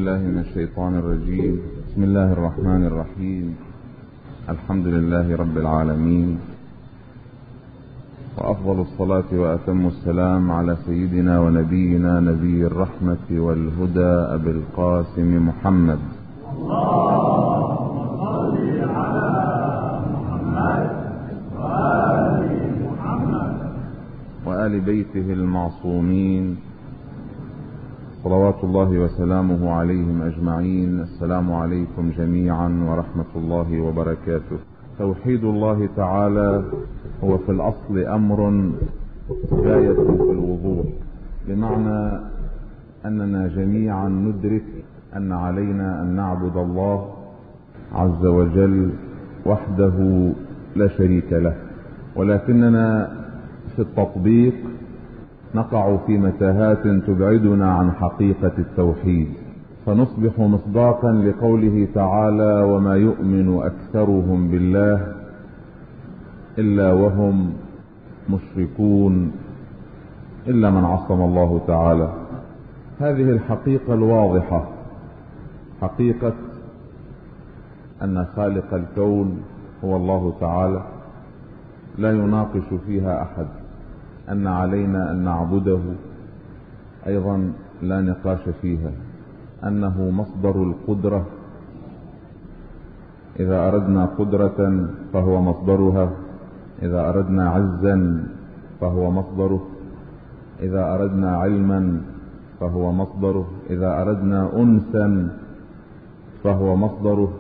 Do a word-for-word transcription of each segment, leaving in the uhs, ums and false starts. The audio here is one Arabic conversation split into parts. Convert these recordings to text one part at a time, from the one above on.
بالله من الشيطان الرجيم. بسم الله الرحمن الرحيم. الحمد لله رب العالمين، وأفضل الصلاة وأتم السلام على سيدنا ونبينا نبي الرحمة والهدى أبي القاسم محمد. اللهم صل على محمد وآل محمد وآل بيته المعصومين صلوات الله وسلامه عليهم أجمعين. السلام عليكم جميعا ورحمة الله وبركاته. توحيد الله تعالى هو في الأصل أمر غاية في الوضوح، بمعنى أننا جميعا ندرك أن علينا أن نعبد الله عز وجل وحده لا شريك له، ولكننا في التطبيق نقع في متاهات تبعدنا عن حقيقة التوحيد، فنصبح مصداقا لقوله تعالى: وما يؤمن أكثرهم بالله إلا وهم مشركون إلا من عصم الله تعالى. هذه الحقيقة الواضحة، حقيقة أن خالق الكون هو الله تعالى، لا يناقش فيها أحد. أن علينا أن نعبده أيضا لا نقاش فيها. أنه مصدر القدرة، إذا أردنا قدرة فهو مصدرها، إذا أردنا عزا فهو مصدره، إذا أردنا علما فهو مصدره، إذا أردنا أنسا فهو مصدره.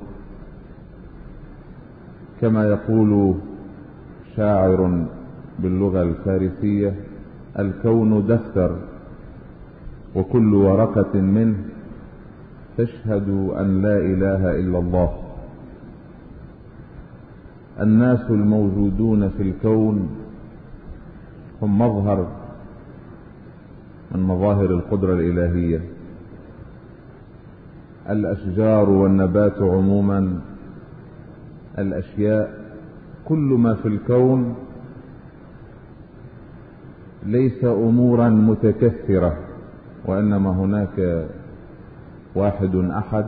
كما يقول شاعر باللغة الفارسية: الكون دفتر وكل ورقة منه تشهد أن لا إله إلا الله. الناس الموجودون في الكون هم مظهر من مظاهر القدرة الإلهية. الأشجار والنبات عموما، الأشياء، كل ما في الكون ليس أمورا متكثرة، وإنما هناك واحد أحد،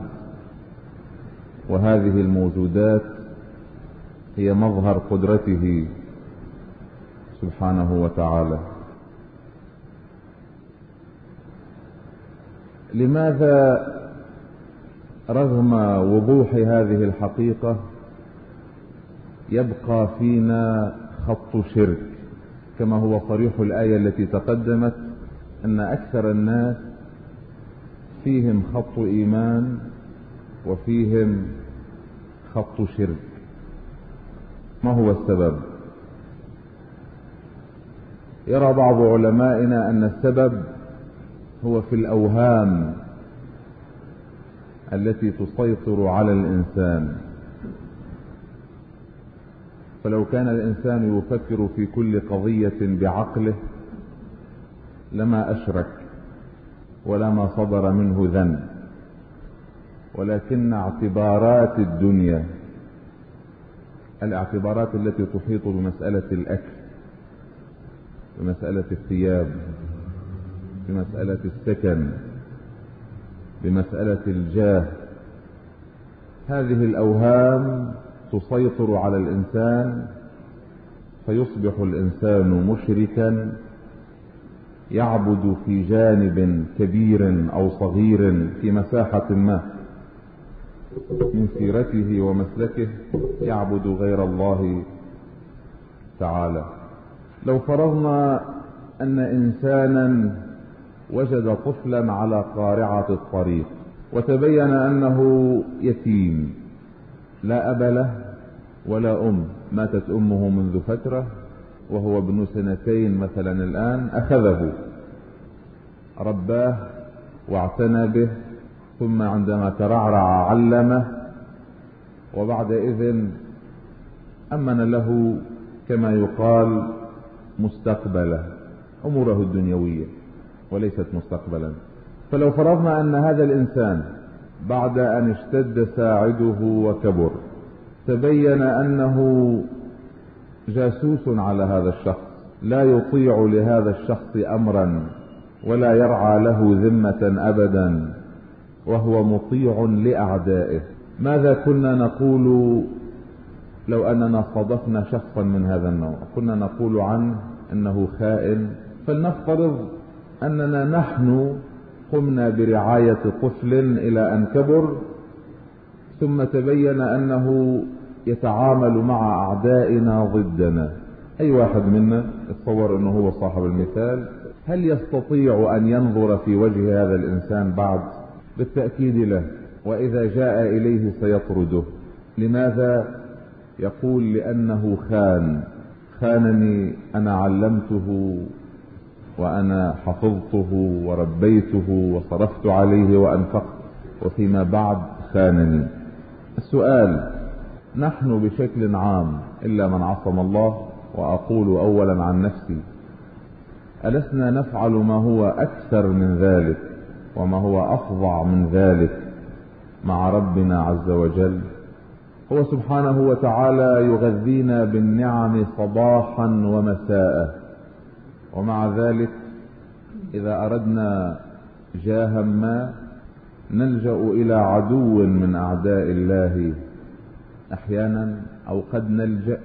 وهذه الموجودات هي مظهر قدرته سبحانه وتعالى. لماذا رغم وضوح هذه الحقيقة يبقى فينا خط شرك؟ كما هو صريح الآية التي تقدمت أن أكثر الناس فيهم خط إيمان وفيهم خط شرك. ما هو السبب؟ يرى بعض علمائنا أن السبب هو في الأوهام التي تسيطر على الإنسان. فلو كان الإنسان يفكر في كل قضية بعقله لما أشرك ولما صدر منه ذنب، ولكن اعتبارات الدنيا، الاعتبارات التي تحيط بمسألة الأكل، بمسألة الثياب، بمسألة السكن، بمسألة الجاه، هذه الأوهام تسيطر على الإنسان، فيصبح الإنسان مشركا يعبد في جانب كبير أو صغير في مساحة ما من سيرته ومسلكه، يعبد غير الله تعالى. لو فرضنا أن إنسانا وجد طفلا على قارعة الطريق وتبين أنه يتيم، لا أب له ولا أم، ماتت أمه منذ فترة وهو ابن سنتين مثلا الآن، أخذه رباه واعتنى به، ثم عندما ترعرع علمه، وبعد إذن أمن له كما يقال مستقبله، أموره الدنيوية وليست مستقبلا. فلو فرضنا أن هذا الإنسان بعد أن اشتد ساعده وكبر تبين أنه جاسوس على هذا الشخص، لا يطيع لهذا الشخص أمرا ولا يرعى له ذمة أبدا، وهو مطيع لأعدائه. ماذا كنا نقول لو أننا صادفنا شخصا من هذا النوع؟ كنا نقول عنه أنه خائن. فلنفترض أننا نحن قمنا برعاية طفل إلى أن كبر، ثم تبين أنه يتعامل مع أعدائنا ضدنا. أي واحد منا يتصور أنه هو صاحب المثال، هل يستطيع أن ينظر في وجه هذا الإنسان بعد؟ بالتأكيد له، وإذا جاء إليه سيطرده. لماذا؟ يقول لأنه خان خانني، أنا علمته وأنا حفظته وربيته وصرفت عليه وأنفقت، وفيما بعد خانني. السؤال: نحن بشكل عام إلا من عصم الله، وأقول أولا عن نفسي، ألسنا نفعل ما هو أكثر من ذلك وما هو أفظع من ذلك مع ربنا عز وجل؟ هو سبحانه وتعالى يغذينا بالنعم صباحا ومساء، ومع ذلك إذا أردنا جاها ما نلجأ إلى عدو من أعداء الله أحيانا، أو قد نلجأ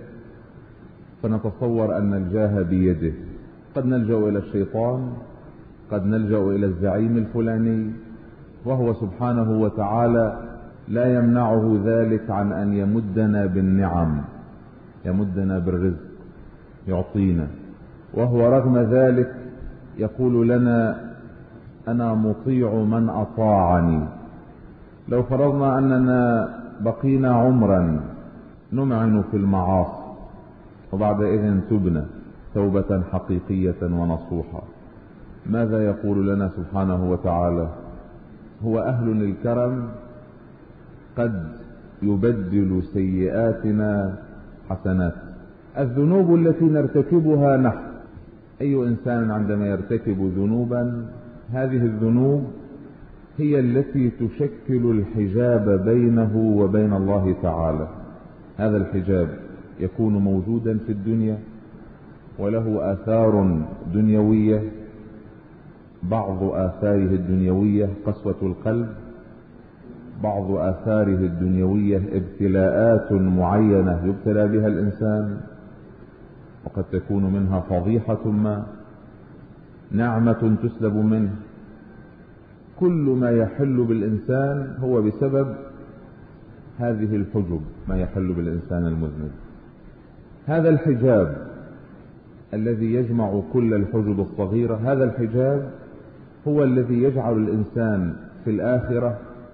فنتصور أن الجاه بيده. قد نلجأ إلى الشيطان، قد نلجأ إلى الزعيم الفلاني، وهو سبحانه وتعالى لا يمنعه ذلك عن أن يمدنا بالنعم، يمدنا بالرزق، يعطينا. وهو رغم ذلك يقول لنا: أنا مطيع من أطاعني. لو فرضنا أننا بقينا عمرا نمعن في المعاصي، وبعد إذن تبنا توبة حقيقية ونصوحة، ماذا يقول لنا سبحانه وتعالى؟ هو أهل للكرم، قد يبدل سيئاتنا حسنات. الذنوب التي نرتكبها نحن، أي إنسان عندما يرتكب ذنوبا، هذه الذنوب هي التي تشكل الحجاب بينه وبين الله تعالى. هذا الحجاب يكون موجودا في الدنيا وله آثار دنيوية. بعض آثاره الدنيوية قسوة القلب، بعض آثاره الدنيوية ابتلاءات معينة يبتلى بها الإنسان، وقد تكون منها فضيحة ما، نعمة تسلب منه. كل ما يحل بالإنسان هو بسبب هذه الحجب، ما يحل بالإنسان المذنب. هذا الحجاب الذي يجمع كل الحجب الصغيرة، هذا الحجاب هو الذي يجعل الإنسان في الآخرة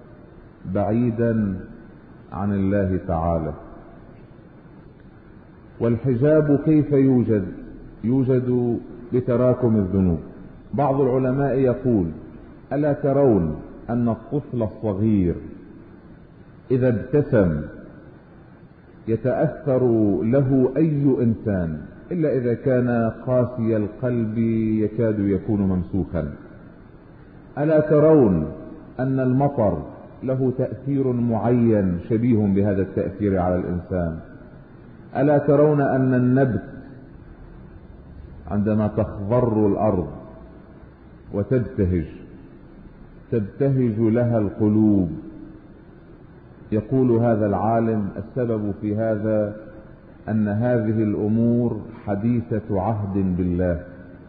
بعيدا عن الله تعالى. والحجاب كيف يوجد؟ يوجد بتراكم الذنوب. بعض العلماء يقول: ألا ترون أن الطفل الصغير إذا ابتسم يتأثر له أي إنسان، إلا إذا كان قاسي القلب يكاد يكون ممسوخا. ألا ترون أن المطر له تأثير معين شبيه بهذا التأثير على الإنسان؟ ألا ترون أن النبت عندما تخضر الأرض وتبتهج تبتهج لها القلوب؟ يقول هذا العالم: السبب في هذا أن هذه الأمور حديثة عهد بالله.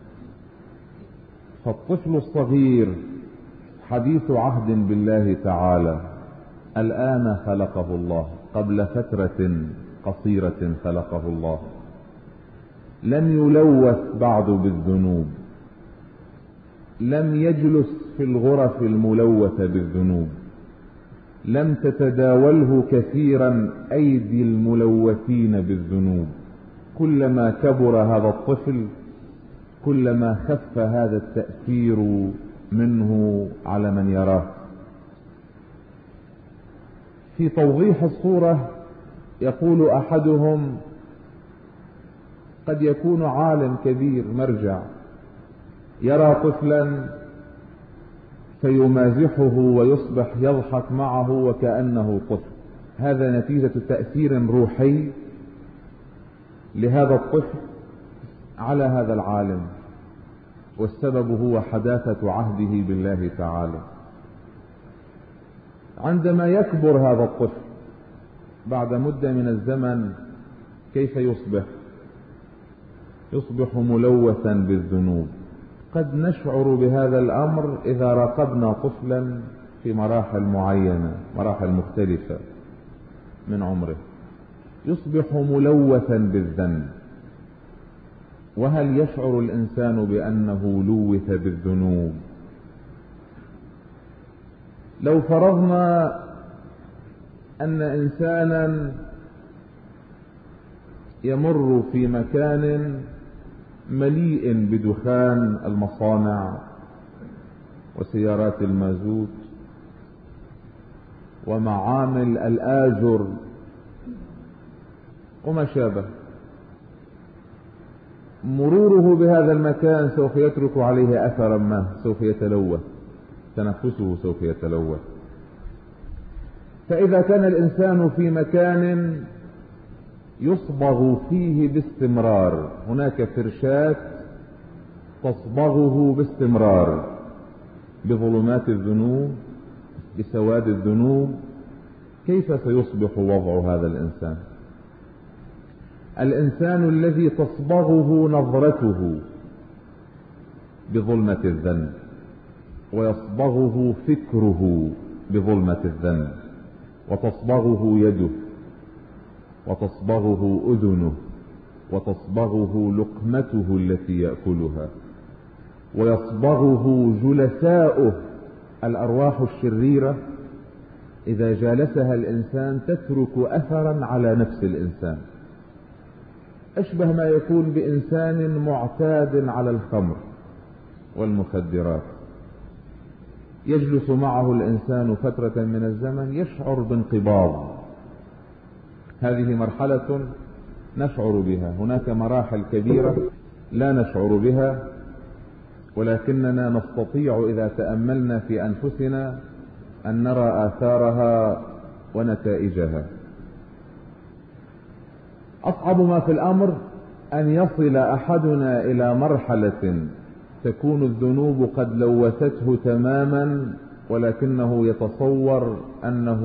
فالطفل الصغير حديث عهد بالله تعالى، الآن خلقه الله، قبل فترة قصيرة خلقه الله، لم يلوث بعد بالذنوب، لم يجلس في الغرف الملوثة بالذنوب، لم تتداوله كثيرا أيدي الملوثين بالذنوب. كلما كبر هذا الطفل كلما خف هذا التأثير منه على من يراه. في توضيح الصورة يقول أحدهم: قد يكون عالم كبير مرجع يرى طفلا فيمازحه ويصبح يضحك معه وكأنه طفل. هذا نتيجة تأثير روحي لهذا الطفل على هذا العالم، والسبب هو حداثة عهده بالله تعالى. عندما يكبر هذا الطفل بعد مدة من الزمن كيف يصبح؟ يصبح ملوثا بالذنوب. قد نشعر بهذا الأمر إذا راقبنا طفلا في مراحل معينة، مراحل مختلفة من عمره، يصبح ملوثا بالذنب. وهل يشعر الإنسان بأنه لوث بالذنوب؟ لو فرضنا أن إنسانا يمر في مكان مليء بدخان المصانع وسيارات المازوت ومعامل الآجر وما شابه، مروره بهذا المكان سوف يترك عليه أثرا ما، سوف يتلوث، تنفسه سوف يتلوث. فإذا كان الإنسان في مكان يصبغ فيه باستمرار، هناك فرشات تصبغه باستمرار بظلمات الذنوب، بسواد الذنوب، كيف سيصبح وضع هذا الإنسان؟ الإنسان الذي تصبغه نظرته بظلمة الذنب، ويصبغه فكره بظلمة الذنب، وتصبغه يده، وتصبغه أذنه، وتصبغه لقمته التي يأكلها، ويصبغه جلساؤه الأرواح الشريرة. إذا جالسها الإنسان تترك أثرا على نفس الإنسان، أشبه ما يكون بإنسان معتاد على الخمر والمخدرات. يجلس معه الإنسان فترة من الزمن يشعر بانقباض، هذه مرحلة نشعر بها. هناك مراحل كبيرة لا نشعر بها، ولكننا نستطيع إذا تأملنا في أنفسنا أن نرى آثارها ونتائجها. أصعب ما في الأمر أن يصل أحدنا إلى مرحلة تكون الذنوب قد لوثته تماما، ولكنه يتصور أنه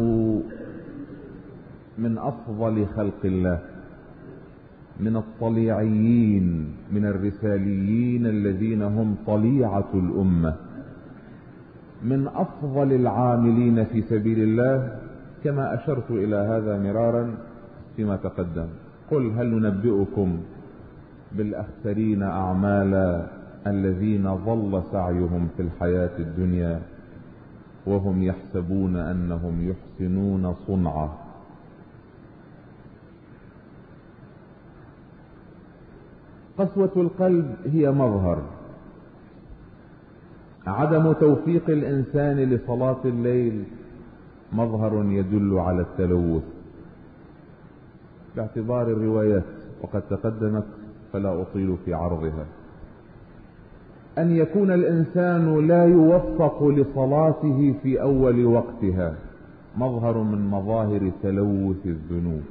من أفضل خلق الله، من الطليعيين، من الرساليين الذين هم طليعة الأمة، من أفضل العاملين في سبيل الله، كما أشرت إلى هذا مرارا فيما تقدم. قل هل ننبئكم بالأخسرين أعمالا الذين ضل سعيهم في الحياة الدنيا وهم يحسبون أنهم يحسنون صنعا. قسوة القلب هي مظهر. عدم توفيق الإنسان لصلاة الليل مظهر يدل على التلوث باعتبار الروايات، وقد تقدمت فلا أطيل في عرضها. أن يكون الإنسان لا يوفق لصلاته في أول وقتها مظهر من مظاهر تلوث الذنوب.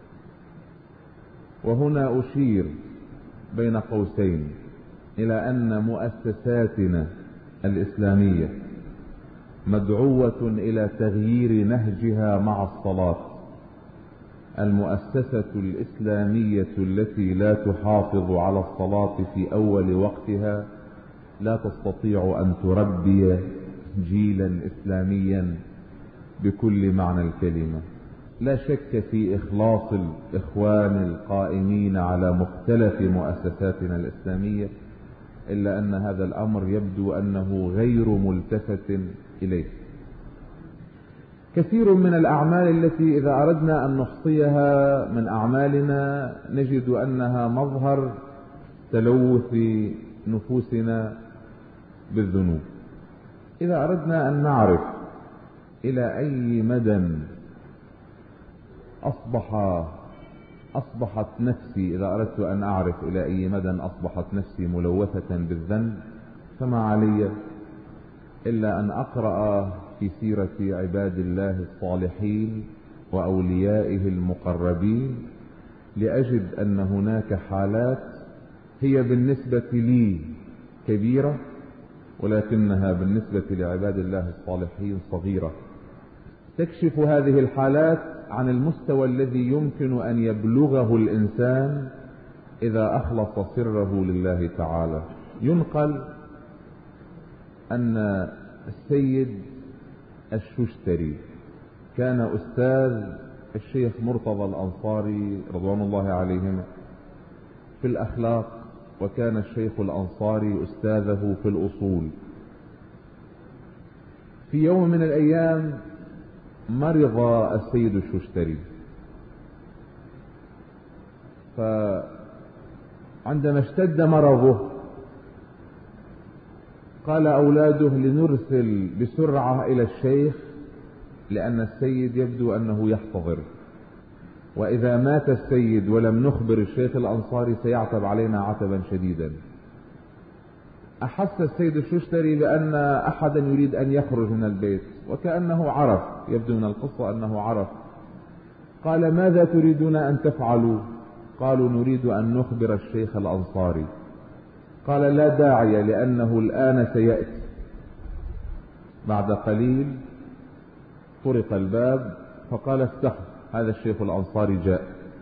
وهنا أشير بين قوسين إلى أن مؤسساتنا الإسلامية مدعوة إلى تغيير نهجها مع الصلاة. المؤسسة الإسلامية التي لا تحافظ على الصلاة في أول وقتها لا تستطيع أن تربي جيلا إسلاميا بكل معنى الكلمة. لا شك في إخلاص الإخوان القائمين على مختلف مؤسساتنا الإسلامية، إلا أن هذا الأمر يبدو أنه غير ملتفت إليه. كثير من الأعمال التي إذا أردنا أن نحصيها من أعمالنا نجد أنها مظهر تلوث نفوسنا بالذنوب. إذا أردنا أن نعرف إلى أي مدى أصبح أصبحت نفسي، إذا أردت أن أعرف إلى أي مدى أصبحت نفسي ملوثة بالذنب، فما علي إلا أن أقرأ في سيرة عباد الله الصالحين وأوليائه المقربين لأجد أن هناك حالات هي بالنسبة لي كبيرة، ولكنها بالنسبة لعباد الله الصالحين صغيرة. تكشف هذه الحالات عن المستوى الذي يمكن أن يبلغه الإنسان إذا أخلص سره لله تعالى. ينقل أن السيد الششتري كان أستاذ الشيخ مرتضى الأنصاري رضوان الله عليهما في الأخلاق، وكان الشيخ الأنصاري أستاذه في الأصول. في يوم من الأيام مرض السيد الششتري، فعندما اشتد مرضه قال أولاده لنرسل بسرعة إلى الشيخ، لأن السيد يبدو أنه يحتضر، وإذا مات السيد ولم نخبر الشيخ الأنصاري سيعتب علينا عتبا شديدا. أحس السيد الششتري بأن أحدا يريد أن يخرج من البيت، وكأنه عرف، يبدو من القصة أنه عرف. قال: ماذا تريدون أن تفعلوا؟ قالوا: نريد أن نخبر الشيخ الأنصاري. قال: لا داعي، لأنه الآن سيأتي. بعد قليل طرق الباب، فقال: افتحوا، هذا الشيخ الأنصاري جاء.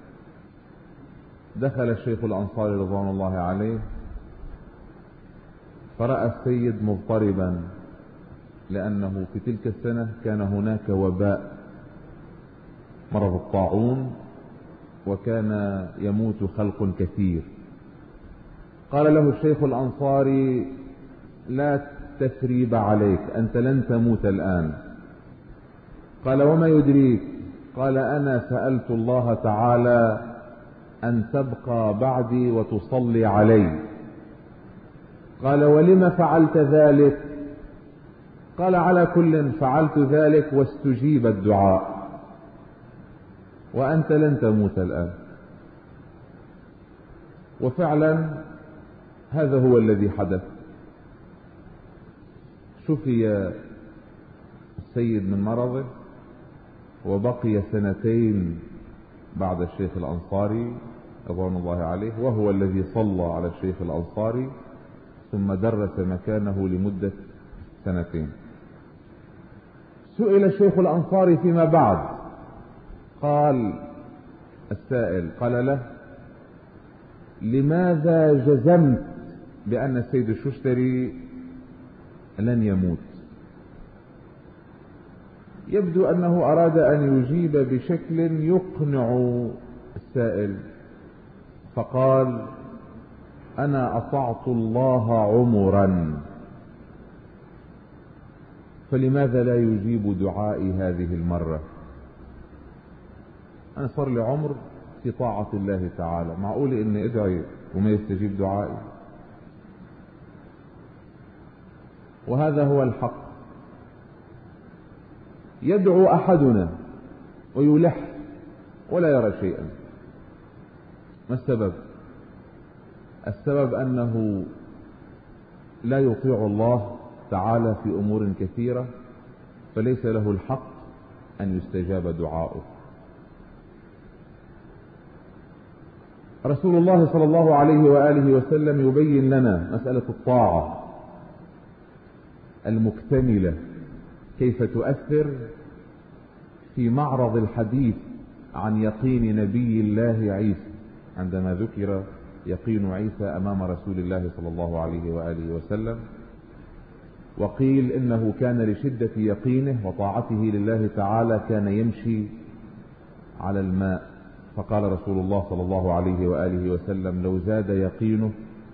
دخل الشيخ الأنصاري رضوان الله عليه، فرأى السيد مضطربا، لأنه في تلك السنة كان هناك وباء، مرض الطاعون، وكان يموت خلق كثير. قال له الشيخ الأنصاري: لا تثريب عليك، أنت لن تموت الآن. قال: وما يدريك؟ قال: أنا سألت الله تعالى أن تبقى بعدي وتصلي علي. قال: ولم فعلت ذلك؟ قال: على كل فعلت ذلك واستجيب الدعاء، وأنت لن تموت الآن. وفعلا هذا هو الذي حدث. شفي السيد من مرضه، وبقي سنتين بعد الشيخ الأنصاري رضوان الله عليه، وهو الذي صلى على الشيخ الأنصاري، ثم درس مكانه لمدة سنتين. سئل الشيخ الأنصاري فيما بعد، قال السائل، قال له: لماذا جزمت بأن السيد الششتري لن يموت؟ يبدو أنه أراد أن يجيب بشكل يقنع السائل، فقال: أنا أطعت الله عمرا، فلماذا لا يجيب دعائي هذه المرة؟ أنا صار لي عمر في طاعة الله تعالى، معقول إني أدعي وما يستجيب دعائي؟ وهذا هو الحق. يدعو أحدنا ويلح ولا يرى شيئا. ما السبب؟ السبب أنه لا يطيع الله تعالى في أمور كثيرة، فليس له الحق أن يستجاب دعاؤه. رسول الله صلى الله عليه وآله وسلم يبين لنا مسألة الطاعة المكتملة كيف تؤثر في معرض الحديث عن يقين نبي الله عيسى، عندما ذكر يقين عيسى أمام رسول الله صلى الله عليه وآله وسلم، وقيل إنه كان لشدة يقينه وطاعته لله تعالى كان يمشي على الماء، فقال رسول الله صلى الله عليه وآله وسلم: لو زاد يقينه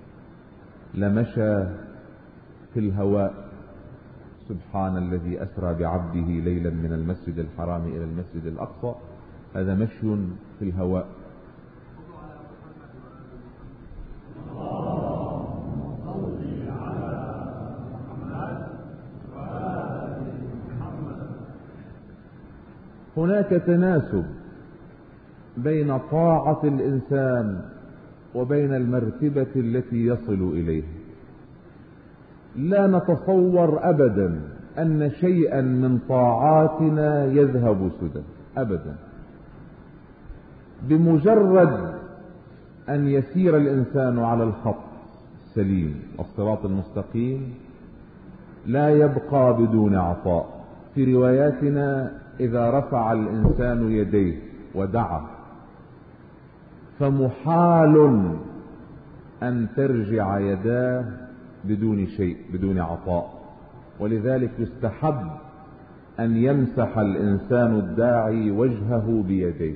لمشى في الهواء. سبحان الذي أسرى بعبده ليلا من المسجد الحرام إلى المسجد الأقصى، هذا مشي في الهواء. هناك تناسب بين طاعة الإنسان وبين المرتبة التي يصل إليها. لا نتصور أبدا أن شيئا من طاعاتنا يذهب سدى أبدا. بمجرد أن يسير الإنسان على الخط السليم الصراط المستقيم لا يبقى بدون عطاء، في رواياتنا إذا رفع الإنسان يديه ودعا فمحال أن ترجع يداه بدون شيء، بدون عطاء، ولذلك يستحب أن يمسح الإنسان الداعي وجهه بيديه.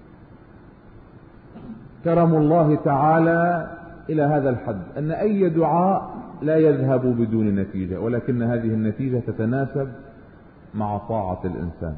كرم الله تعالى إلى هذا الحد أن أي دعاء لا يذهب بدون نتيجة، ولكن هذه النتيجة تتناسب مع طاعة الإنسان.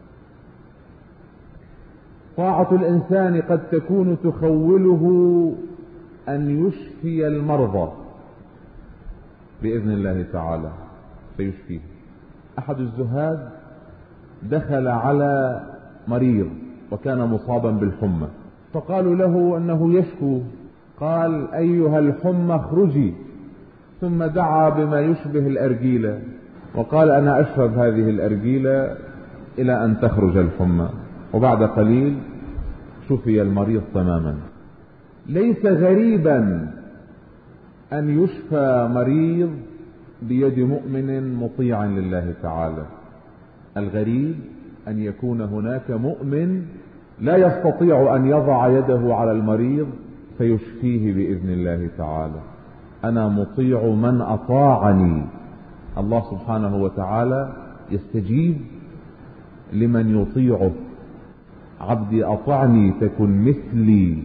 طاعة الإنسان قد تكون تخوله أن يشفي المرضى بإذن الله تعالى فيشفيه. أحد الزهاد دخل على مريض وكان مصابا بالحمى، فقالوا له أنه يشكو، قال أيها الحمى اخرجي، ثم دعا بما يشبه الأرجيلة وقال أنا أشرب هذه الأرجيلة إلى أن تخرج الحمى، وبعد قليل شفي المريض تماما. ليس غريبا أن يشفى مريض بيد مؤمن مطيع لله تعالى، الغريب أن يكون هناك مؤمن لا يستطيع أن يضع يده على المريض فيشفيه بإذن الله تعالى. أنا مطيع من أطاعني. الله سبحانه وتعالى يستجيب لمن يطيعه. عبدي أطعني تكن مثلي،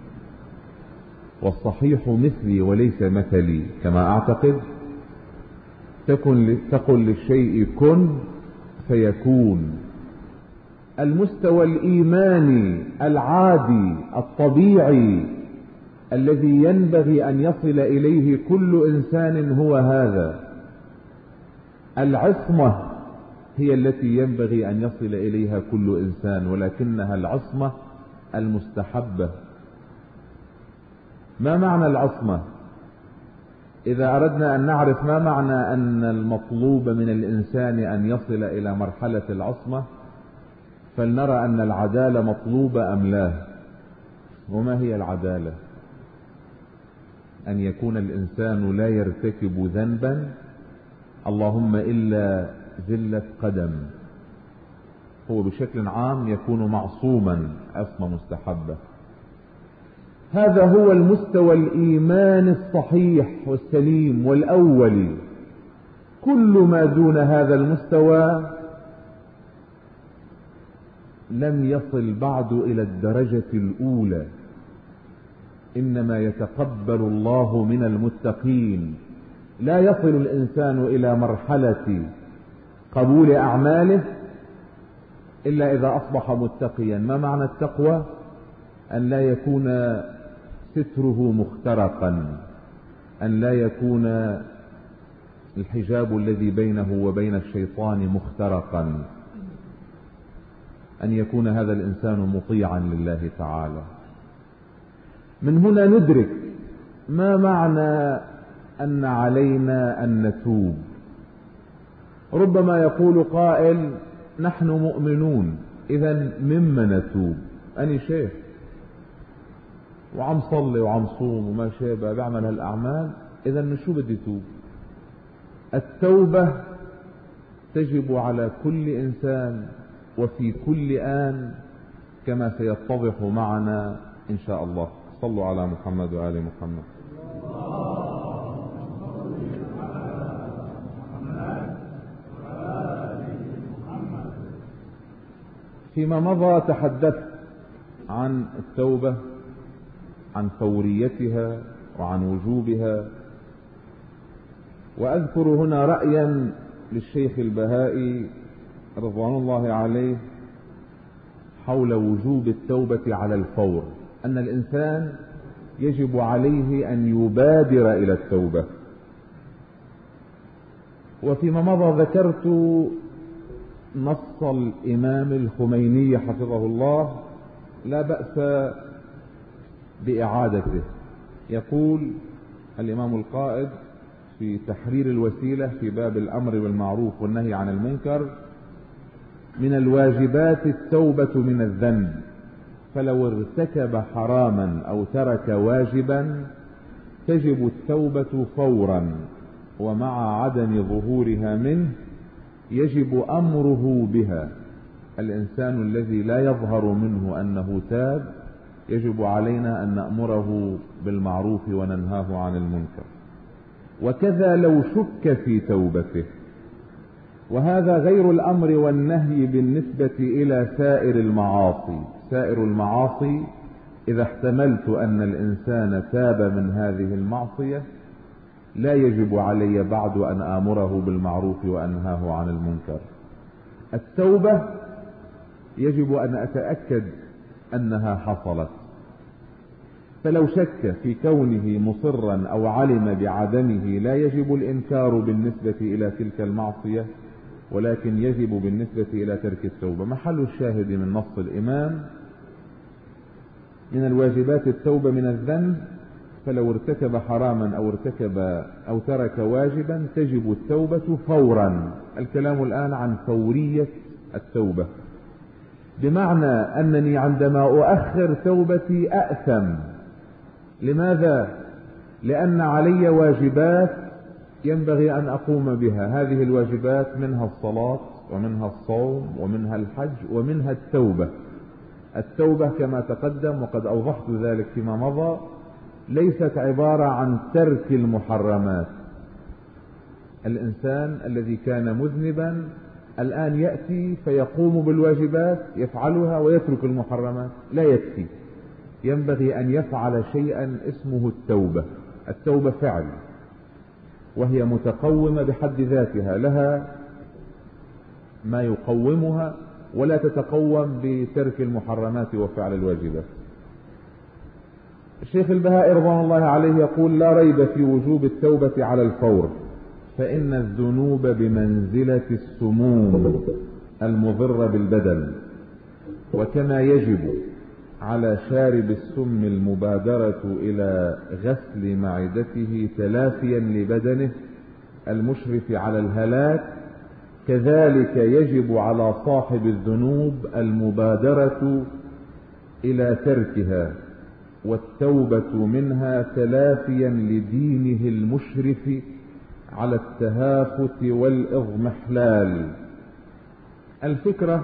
والصحيح مثلي وليس مثلي، كما أعتقد تكن تقل للشيء كن فيكون. المستوى الإيماني العادي الطبيعي الذي ينبغي أن يصل إليه كل إنسان هو هذا. العصمة هي التي ينبغي أن يصل إليها كل إنسان، ولكنها العصمة المستحبة. ما معنى العصمة؟ إذا أردنا أن نعرف ما معنى أن المطلوب من الإنسان أن يصل إلى مرحلة العصمة، فلنرى أن العدالة مطلوبة أم لا. وما هي العدالة؟ أن يكون الإنسان لا يرتكب ذنبا اللهم إلا زلة قدم، هو بشكل عام يكون معصوما، عصمة مستحبة. هذا هو المستوى الإيمان الصحيح والسليم والأولي. كل ما دون هذا المستوى لم يصل بعد إلى الدرجة الأولى. إنما يتقبل الله من المتقين. لا يصل الإنسان إلى مرحلة قبول أعماله إلا إذا أصبح متقيا. ما معنى التقوى؟ أن لا يكون ستره مخترقا، أن لا يكون الحجاب الذي بينه وبين الشيطان مخترقا، أن يكون هذا الإنسان مطيعا لله تعالى. من هنا ندرك ما معنى أن علينا أن نتوب. ربما يقول قائل نحن مؤمنون، إذن مما نتوب؟ أنا شيخ وعم صلي وعم صوم وما شابه بعمل هالأعمال، إذن شو بدي توب؟ التوبة تجب على كل إنسان وفي كل آن كما سيتضح معنا إن شاء الله. صلوا على محمد وآل محمد. فيما مضى تحدثت عن التوبة، عن فوريتها وعن وجوبها، وأذكر هنا رأيا للشيخ البهائي رضوان الله عليه حول وجوب التوبة على الفور، أن الإنسان يجب عليه أن يبادر إلى التوبة. وفيما مضى ذكرت نص الإمام الخميني حفظه الله، لا بأس بإعادته. يقول الإمام القائد في تحرير الوسيلة في باب الأمر بالمعروف والنهي عن المنكر: من الواجبات التوبة من الذنب، فلو ارتكب حراما أو ترك واجبا تجب التوبة فورا، ومع عدم ظهورها منه يجب أمره بها. الإنسان الذي لا يظهر منه أنه تاب يجب علينا أن نأمره بالمعروف وننهاه عن المنكر، وكذا لو شك في توبته. وهذا غير الأمر والنهي بالنسبة إلى سائر المعاصي. سائر المعاصي إذا احتملت أن الإنسان تاب من هذه المعصية لا يجب علي بعد أن آمره بالمعروف وأنهاه عن المنكر. التوبة يجب أن أتأكد أنها حصلت، فلو شك في كونه مصرا أو علم بعدمه لا يجب الإنكار بالنسبة إلى تلك المعصية، ولكن يجب بالنسبة إلى ترك التوبة. محل الشاهد من نص الإمام: من الواجبات التوبة من الذنب، فلو ارتكب حراما أو ارتكب أو ترك واجبا تجب التوبة فورا. الكلام الآن عن فورية التوبة، بمعنى أنني عندما أؤخر توبتي أأثم. لماذا؟ لأن علي واجبات ينبغي أن أقوم بها. هذه الواجبات منها الصلاة ومنها الصوم ومنها الحج ومنها التوبة. التوبة كما تقدم وقد أوضحت ذلك فيما مضى ليست عبارة عن ترك المحرمات. الإنسان الذي كان مذنبا الآن يأتي فيقوم بالواجبات يفعلها ويترك المحرمات، لا يكفي، ينبغي أن يفعل شيئا اسمه التوبة. التوبة فعل، وهي متقومة بحد ذاتها، لها ما يقومها، ولا تتقوم بترك المحرمات وفعل الواجبات. الشيخ البهائي رضوان الله عليه يقول: لا ريب في وجوب التوبة على الفور، فإن الذنوب بمنزلة السموم المضرة بالبدن، وكما يجب على شارب السم المبادرة إلى غسل معدته تلافيا لبدنه المشرف على الهلاك، كذلك يجب على صاحب الذنوب المبادرة إلى تركها والتوبة منها تلافيا لدينه المشرف على التهافت والإضمحلال. الفكرة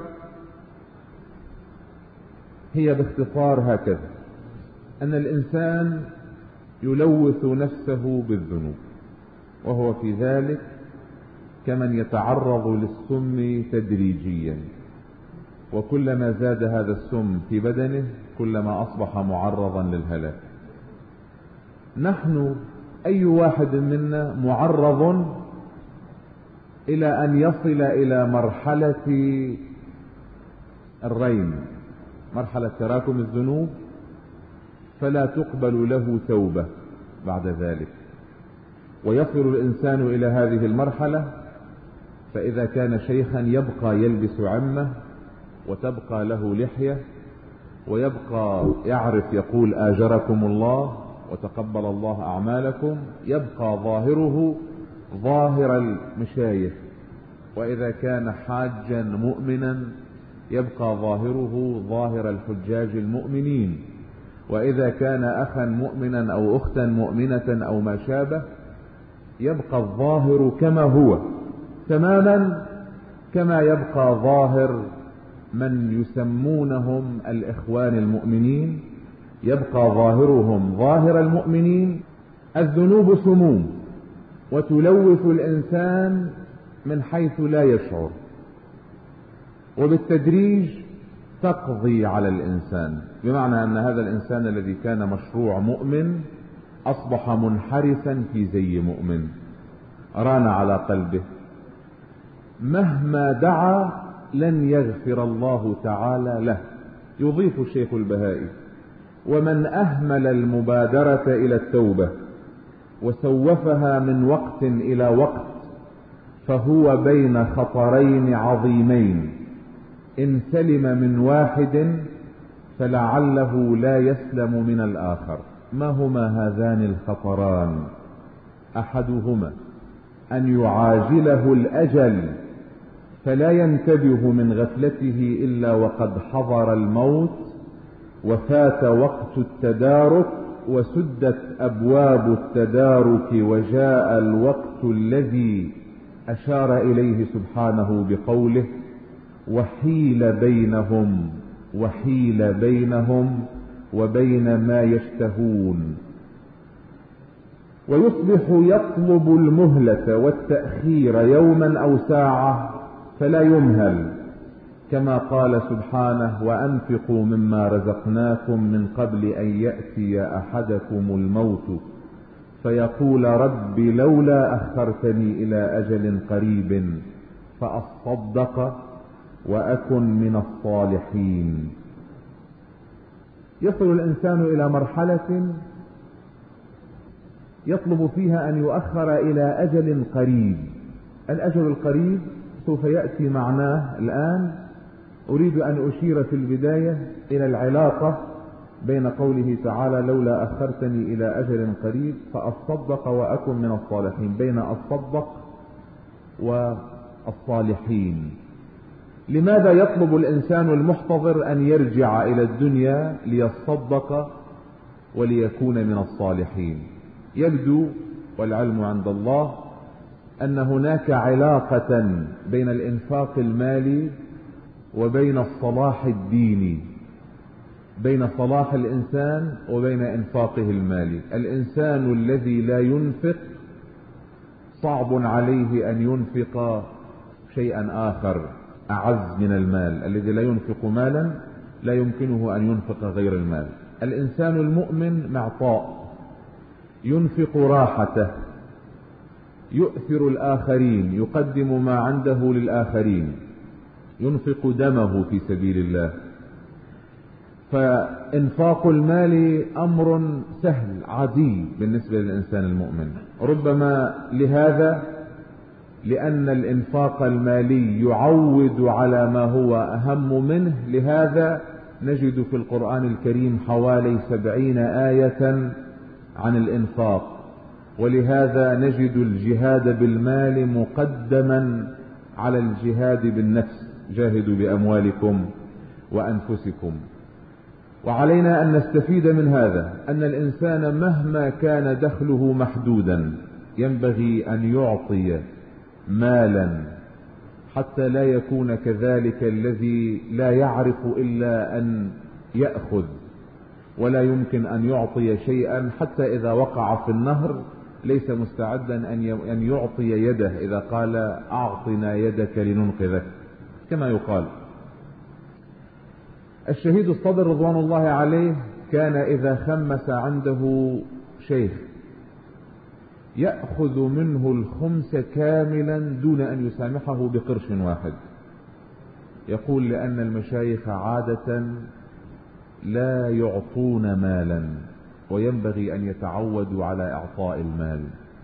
هي باختصار هكذا: أن الإنسان يلوث نفسه بالذنوب، وهو في ذلك كمن يتعرض للسم تدريجيا، وكلما زاد هذا السم في بدنه كلما أصبح معرضا للهلاك. نحن أي واحد منا معرض إلى أن يصل إلى مرحلة الرين، مرحلة تراكم الذنوب، فلا تقبل له توبة بعد ذلك. ويصل الإنسان إلى هذه المرحلة، فإذا كان شيخا يبقى يلبس عمة وتبقى له لحية، ويبقى يعرف يقول آجركم الله وتقبل الله أعمالكم، يبقى ظاهره ظاهر المشايخ. وإذا كان حاجا مؤمنا يبقى ظاهره ظاهر الحجاج المؤمنين. وإذا كان أخا مؤمنا أو أختا مؤمنة أو ما شابه يبقى الظاهر كما هو تماما، كما يبقى ظاهر من يسمونهم الإخوان المؤمنين، يبقى ظاهرهم ظاهر المؤمنين. الذنوب سموم وتلوث الإنسان من حيث لا يشعر، وبالتدريج تقضي على الإنسان، بمعنى أن هذا الإنسان الذي كان مشروع مؤمن أصبح منحرفا في زي مؤمن، ران على قلبه، مهما دعا لن يغفر الله تعالى له. يضيف الشيخ البهائي: ومن أهمل المبادرة إلى التوبة وسوفها من وقت إلى وقت فهو بين خطرين عظيمين، إن سلم من واحد فلعله لا يسلم من الآخر. ما هما هذان الخطران؟ أحدهما أن يعاجله الأجل فلا ينتبه من غفلته إلا وقد حضر الموت وفات وقت التدارك وسدت أبواب التدارك وجاء الوقت الذي أشار إليه سبحانه بقوله: وحيل بينهم وحيل بينهم وبين ما يشتهون. ويصبح يطلب المهلة والتأخير يوما أو ساعة فلا يمهل، كما قال سبحانه: وأنفقوا مما رزقناكم من قبل أن يأتي أحدكم الموت فيقول رب لولا أخرتني إلى أجل قريب فأصدق وأكن من الصالحين. يصل الإنسان إلى مرحلة يطلب فيها أن يؤخر إلى أجل قريب. الأجل القريب سوف يأتي معناه الآن. أريد أن أشير في البداية إلى العلاقة بين قوله تعالى: لولا أخرتني إلى أجل قريب فأصدق وأكن من الصالحين، بين أصدق والصالحين. لماذا يطلب الإنسان المحتضر أن يرجع إلى الدنيا ليصدق وليكون من الصالحين؟ يبدو والعلم عند الله أن هناك علاقة بين الإنفاق المالي وبين الصلاح الديني، بين صلاح الإنسان وبين إنفاقه المالي. الإنسان الذي لا ينفق صعب عليه أن ينفق شيئا آخر أعز من المال. الذي لا ينفق مالا لا يمكنه أن ينفق غير المال. الإنسان المؤمن معطاء، ينفق راحته، يؤثر الآخرين، يقدم ما عنده للآخرين، ينفق دمه في سبيل الله. فإنفاق المال أمر سهل عادي بالنسبة للإنسان المؤمن. ربما لهذا، لأن الإنفاق المالي يعود على ما هو أهم منه، لهذا نجد في القرآن الكريم حوالي سبعين آية عن الإنفاق. ولهذا نجد الجهاد بالمال مقدما على الجهاد بالنفس: جاهدوا بأموالكم وأنفسكم. وعلينا أن نستفيد من هذا أن الإنسان مهما كان دخله محدودا ينبغي أن يعطي مالا، حتى لا يكون كذلك الذي لا يعرف إلا أن يأخذ ولا يمكن أن يعطي شيئا، حتى إذا وقع في النهر ليس مستعدا أن يعطي يده إذا قال أعطنا يدك لننقذك كما يقال. الشهيد الصدر رضوان الله عليه كان إذا خمس عنده شيخ يأخذ منه الخمس كاملا دون أن يسامحه بقرش واحد. يقول: لأن المشايخ عادة لا يعطون مالا، وينبغي أن يتعودوا على إعطاء المال.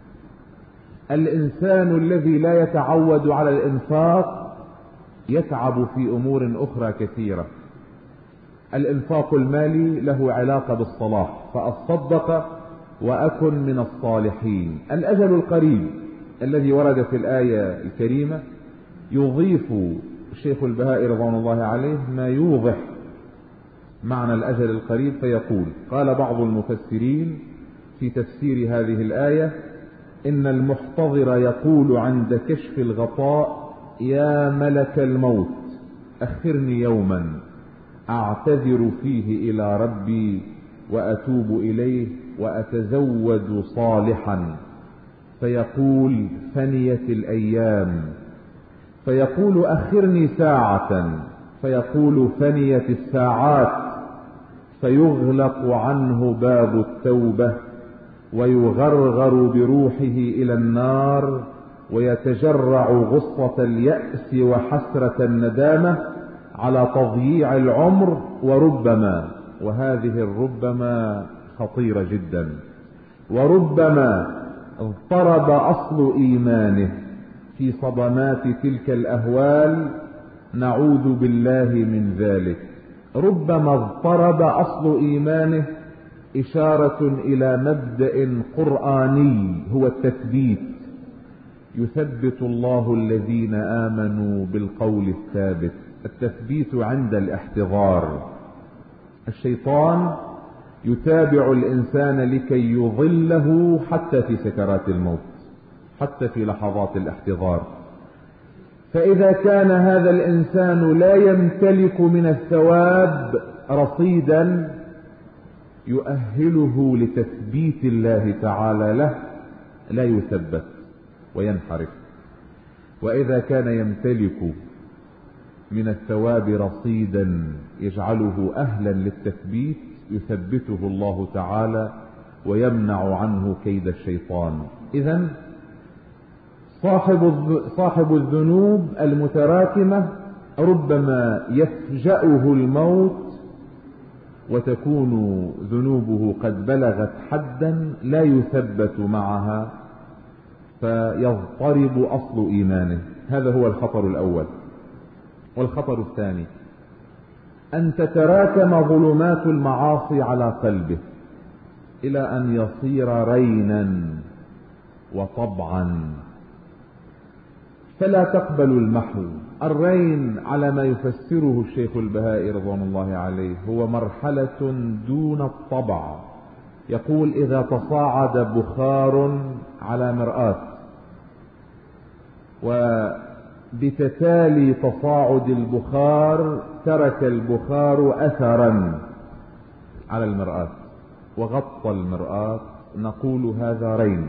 الإنسان الذي لا يتعود على الإنفاق يتعب في أمور أخرى كثيرة. الإنفاق المالي له علاقة بالصلاح: فأصدق وأكن من الصالحين. الأجل القريب الذي ورد في الآية الكريمة يضيف الشيخ البهائي رضوان الله عليه ما يوضح معنى الأجل القريب، فيقول: قال بعض المفسرين في تفسير هذه الآية: إن المحتضر يقول عند كشف الغطاء: يا ملك الموت أخرني يوما أعتذر فيه إلى ربي وأتوب إليه وأتزود صالحا. فيقول: فنيت الأيام. فيقول: أخرني ساعة. فيقول: فنيت الساعات. فيغلق عنه باب التوبة ويغرغر بروحه إلى النار، ويتجرع غصة اليأس وحسرة الندامة على تضييع العمر. وربما، وهذه الربما خطيرة جدا، وربما اضطرب أصل إيمانه في صدمات تلك الأهوال، نعوذ بالله من ذلك. ربما اضطرب أصل إيمانه، إشارة إلى مبدأ قرآني هو التثبيت: يثبت الله الذين آمنوا بالقول الثابت. التثبيت عند الاحتضار. الشيطان يتابع الإنسان لكي يضله حتى في سكرات الموت، حتى في لحظات الاحتضار. فإذا كان هذا الإنسان لا يمتلك من الثواب رصيدا يؤهله لتثبيت الله تعالى له، لا يثبت وينحرف. وإذا كان يمتلك من الثواب رصيدا يجعله أهلا للتثبيت يثبته الله تعالى ويمنع عنه كيد الشيطان. إذن صاحب صاحب الذنوب المتراكمة ربما يفجأه الموت وتكون ذنوبه قد بلغت حدا لا يثبت معها فيضطرب أصل إيمانه. هذا هو الخطر الأول. والخطر الثاني أن تتراكم ظلمات المعاصي على قلبه إلى أن يصير رينا وطبعا، فلا تقبل المحو. الرين على ما يفسره الشيخ البهائي رضوان الله عليه هو مرحلة دون الطبع. يقول إذا تصاعد بخار على مرآة وبتتالي تصاعد البخار ترك البخار أثرا على المرآة وغطى المرآة، نقول هذا رين.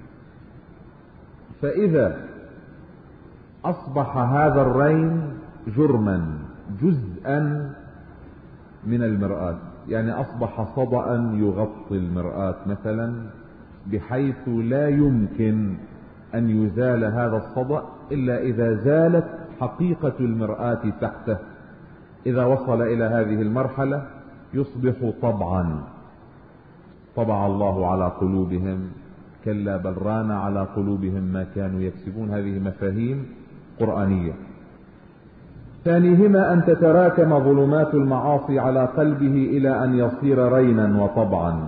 فإذا أصبح هذا الرين جرما جزءا من المرآة، يعني أصبح صدأ يغطي المرآة مثلا بحيث لا يمكن أن يزال هذا الصدأ إلا إذا زالت حقيقة المرآة تحته. إذا وصل إلى هذه المرحلة يصبح طبعا. طبع الله على قلوبهم كلا بل ران على قلوبهم ما كانوا يكسبون. هذه مفاهيم قرآنية. ثانيهما أن تتراكم ظلمات المعاصي على قلبه إلى أن يصير رينا وطبعا.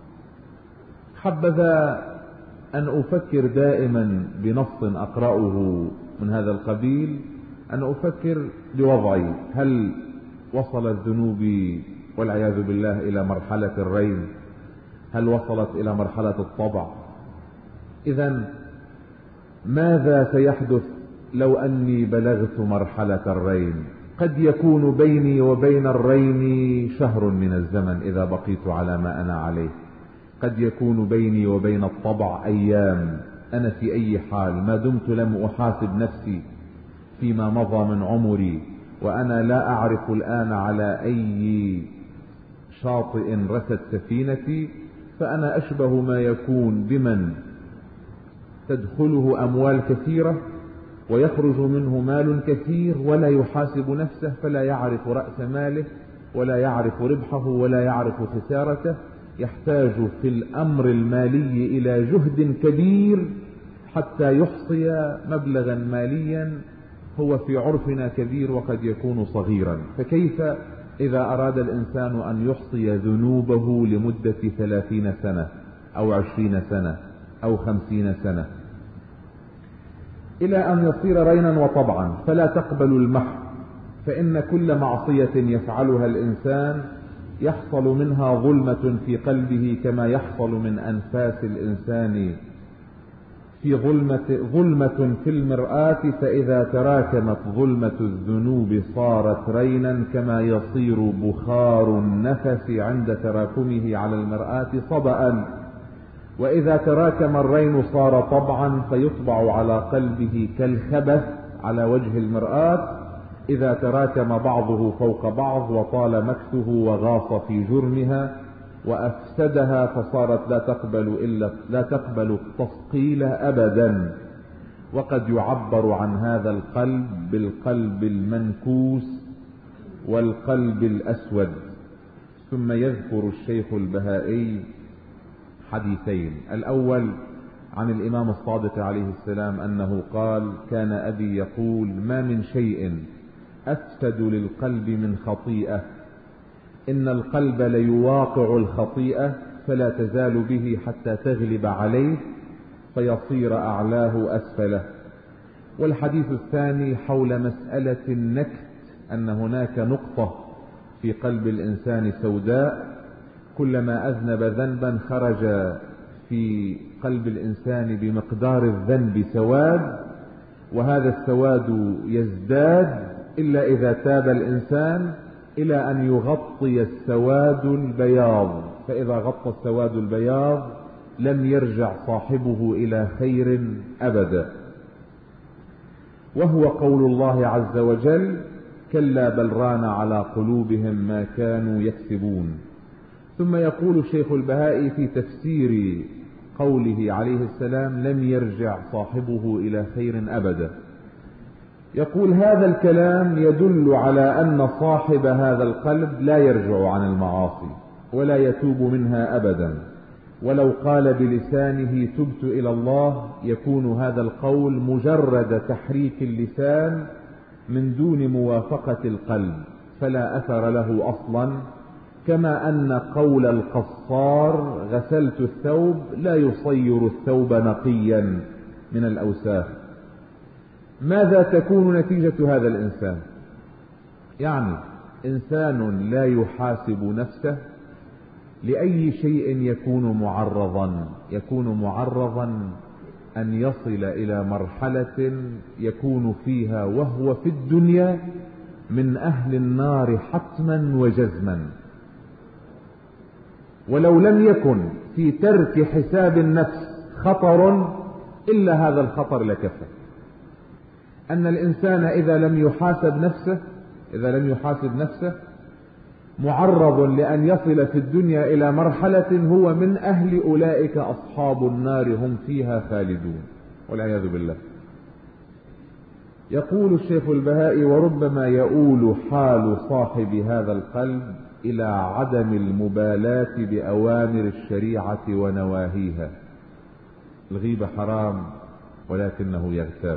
حبذا أن أفكر دائما بنص أقرأه من هذا القبيل، أن أفكر بوضعي، هل وصلت ذنوبي والعياذ بالله إلى مرحلة الرين؟ هل وصلت إلى مرحلة الطبع؟ إذن ماذا سيحدث لو أني بلغت مرحلة الرين؟ قد يكون بيني وبين الرين شهر من الزمن إذا بقيت على ما أنا عليه. قد يكون بيني وبين الطبع أيام. أنا في أي حال ما دمت لم أحاسب نفسي فيما مضى من عمري وأنا لا أعرف الآن على أي شاطئ رست سفينتي، فأنا أشبه ما يكون بمن تدخله أموال كثيرة ويخرج منه مال كثير ولا يحاسب نفسه، فلا يعرف رأس ماله ولا يعرف ربحه ولا يعرف خسارته. يحتاج في الأمر المالي إلى جهد كبير حتى يحصي مبلغا ماليا هو في عرفنا كبير وقد يكون صغيرا. فكيف إذا أراد الإنسان أن يحصي ذنوبه لمدة ثلاثين سنة أو عشرين سنة أو خمسين سنة إلى أن يصير رينا وطبعا؟ فلا تقبل المحو، فإن كل معصية يفعلها الإنسان يحصل منها ظلمة في قلبه كما يحصل من أنفاس الإنسان في ظلمة, ظلمة في المرآة. فإذا تراكمت ظلمة الذنوب صارت رينا كما يصير بخار النفس عند تراكمه على المرآة صدأ. وإذا تراكم الرين صار طبعا فيطبع على قلبه كالخبث على وجه المرآة. إذا تراكم بعضه فوق بعض وطال مكثه وغاص في جرمها وأفسدها فصارت لا تقبل إلا لا تقبل التصقيل أبدا. وقد يعبر عن هذا القلب بالقلب المنكوس والقلب الأسود. ثم يذكر الشيخ البهائي حديثين. الأول عن الإمام الصادق عليه السلام أنه قال: كان أبي يقول: ما من شيء أفسد للقلب من خطيئة، إن القلب ليواقع الخطيئة فلا تزال به حتى تغلب عليه فيصير أعلاه أسفله. والحديث الثاني حول مسألة النكت، أن هناك نقطة في قلب الإنسان سوداء كلما أذنب ذنبا خرج في قلب الإنسان بمقدار الذنب سواد، وهذا السواد يزداد إلا إذا تاب الإنسان إلى أن يغطي السواد البياض، فإذا غطى السواد البياض لم يرجع صاحبه إلى خير أبدا. وهو قول الله عز وجل: كلا بل ران على قلوبهم ما كانوا يكسبون. ثم يقول شيخ البهائي في تفسير قوله عليه السلام: لم يرجع صاحبه إلى خير أبدا، يقول: هذا الكلام يدل على أن صاحب هذا القلب لا يرجع عن المعاصي ولا يتوب منها أبدا، ولو قال بلسانه تبت إلى الله يكون هذا القول مجرد تحريك اللسان من دون موافقة القلب، فلا أثر له أصلا، كما أن قول القصار غسلت الثوب لا يصير الثوب نقيا من الأوساخ. ماذا تكون نتيجة هذا الإنسان؟ يعني إنسان لا يحاسب نفسه لأي شيء يكون معرضا، يكون معرضا أن يصل إلى مرحلة يكون فيها وهو في الدنيا من أهل النار حتما وجزما. ولو لم يكن في ترك حساب النفس خطر إلا هذا الخطر لكفى، أن الإنسان إذا لم يحاسب نفسه إذا لم يحاسب نفسه معرض لأن يصل في الدنيا إلى مرحلة هو من أهل أولئك أصحاب النار هم فيها خالدون والعياذ بالله. يقول الشيخ البهائي: وربما يؤول حال صاحب هذا القلب إلى عدم المبالاة بأوامر الشريعة ونواهيها. الغيبة حرام ولكنه يغتاب،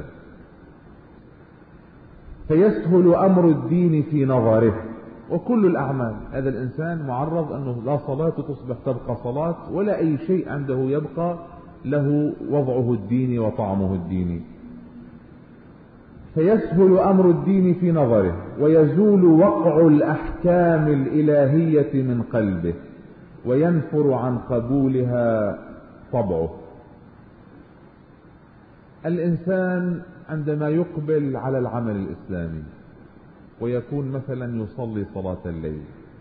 فيسهل أمر الدين في نظره وكل الأعمال. هذا الإنسان معرض أنه لا صلاة تصبح تبقى صلاة، ولا أي شيء عنده يبقى له وضعه الديني وطعمه الديني. فيسهل أمر الدين في نظره ويزول وقع الأحكام الإلهية من قلبه وينفر عن قبولها طبعه. الإنسان عندما يقبل على العمل الإسلامي ويكون مثلا يصلي صلاة الليل،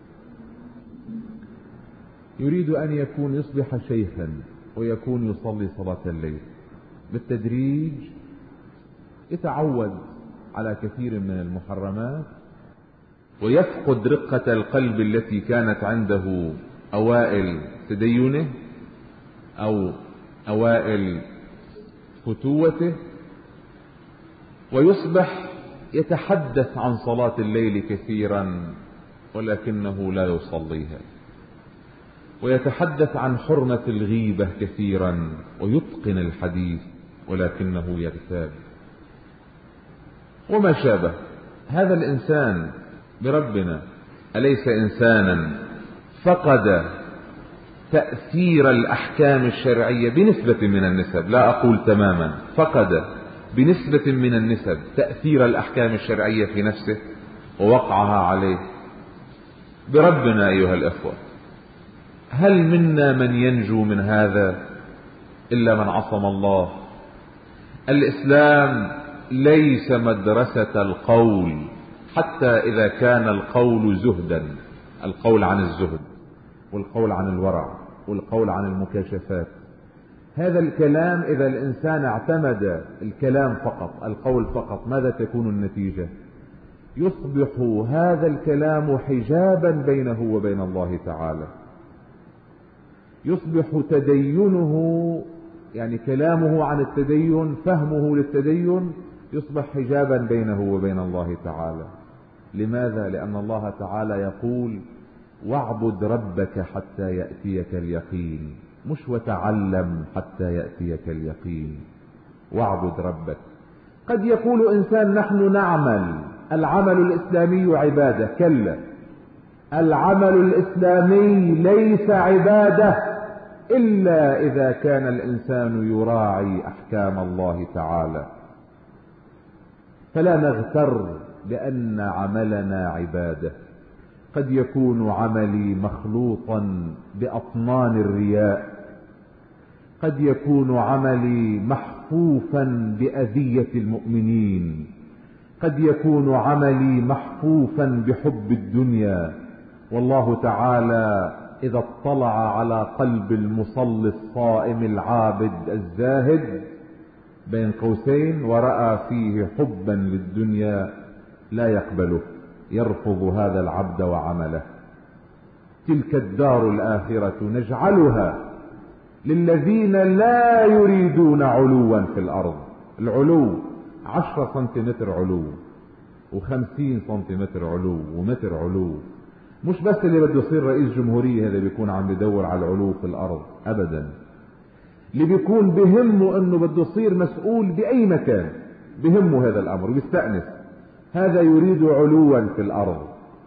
يريد أن يكون يصبح شيخا ويكون يصلي صلاة الليل، بالتدريج يتعود على كثير من المحرمات ويفقد رقة القلب التي كانت عنده أوائل تدينه أو أوائل فتوته، ويصبح يتحدث عن صلاة الليل كثيرا ولكنه لا يصليها، ويتحدث عن حرمة الغيبة كثيرا ويتقن الحديث ولكنه يغتاب وما شابه. هذا الإنسان بربنا أليس إنسانا فقد تأثير الأحكام الشرعية بنسبة من النسب، لا أقول تماما، فقد بنسبة من النسب تأثير الأحكام الشرعية في نفسه ووقعها عليه. بربنا أيها الأخوة، هل منا من ينجو من هذا إلا من عصم الله؟ الإسلام ليس مدرسة القول، حتى إذا كان القول زهدا، القول عن الزهد والقول عن الورع والقول عن المكاشفات. هذا الكلام إذا الإنسان اعتمد الكلام فقط، القول فقط، ماذا تكون النتيجة؟ يصبح هذا الكلام حجابا بينه وبين الله تعالى، يصبح تدينه، يعني كلامه عن التدين، فهمه للتدين يصبح حجابا بينه وبين الله تعالى. لماذا؟ لأن الله تعالى يقول: واعبد ربك حتى يأتيك اليقين، مش وتعلم حتى يأتيك اليقين، واعبد ربك. قد يقول إنسان: نحن نعمل، العمل الإسلامي عبادة. كلا، العمل الإسلامي ليس عبادة إلا إذا كان الإنسان يراعي أحكام الله تعالى. فلا نغتر بأن عملنا عبادة، قد يكون عملي مخلوطا بأطنان الرياء، قد يكون عملي محفوفا بأذية المؤمنين، قد يكون عملي محفوفا بحب الدنيا. والله تعالى إذا اطلع على قلب المصلي الصائم العابد الزاهد بين قوسين ورأى فيه حبا للدنيا لا يقبله، يرفض هذا العبد وعمله. تلك الدار الآخرة نجعلها للذين لا يريدون علوا في الأرض. العلو عشرة سنتيمتر علو وخمسين سنتيمتر علو ومتر علو. مش بس اللي بده يصير رئيس جمهورية هذا بيكون عم بدور على العلو في الأرض أبدا. اللي بيكون بهمه انه بده يصير مسؤول بأي مكان بهمه هذا الأمر وبيستأنس، هذا يريد علوا في الأرض.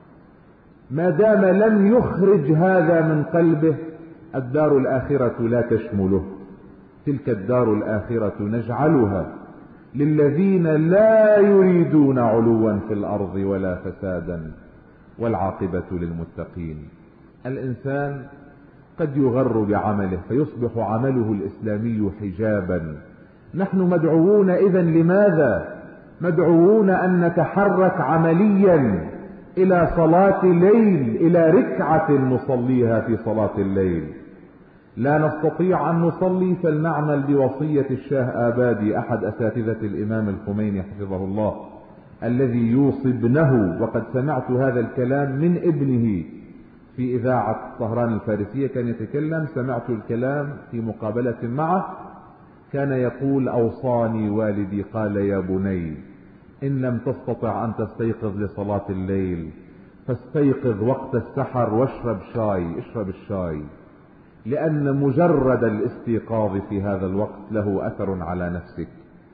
ما دام لم يخرج هذا من قلبه الدار الآخرة لا تشمله. تلك الدار الآخرة نجعلها للذين لا يريدون علوا في الأرض ولا فسادا والعاقبة للمتقين. الإنسان قد يغر بعمله فيصبح عمله الإسلامي حجابا. نحن مدعوون إذن لماذا؟ مدعوون أن نتحرك عمليا إلى صلاة الليل، إلى ركعة نصليها في صلاة الليل. لا نستطيع أن نصلي فلنعمل بوصية الشاه آبادي أحد أساتذة الإمام الخميني حفظه الله الذي يوصي ابنه، وقد سمعت هذا الكلام من ابنه في إذاعة طهران الفارسية كان يتكلم، سمعت الكلام في مقابلة معه، كان يقول: أوصاني والدي قال يا بني إن لم تستطع أن تستيقظ لصلاة الليل فاستيقظ وقت السحر واشرب شاي، اشرب الشاي، لأن مجرد الاستيقاظ في هذا الوقت له أثر على نفسك.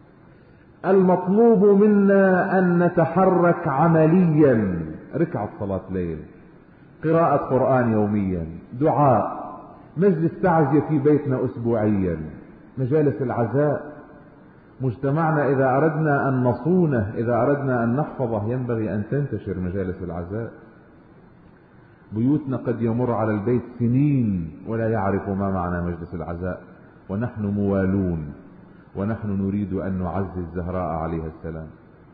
المطلوب منا أن نتحرك عمليا، ركعة صلاة ليل، قراءة قرآن يوميا، دعاء، مجلس تعزية في بيتنا أسبوعيا، مجالس العزاء. مجتمعنا إذا أردنا أن نصونه، إذا أردنا أن نحفظه، ينبغي أن تنتشر مجالس العزاء. بيوتنا قد يمر على البيت سنين ولا يعرف ما معنى مجلس العزاء، ونحن موالون، ونحن نريد أن نعزي الزهراء عليها السلام.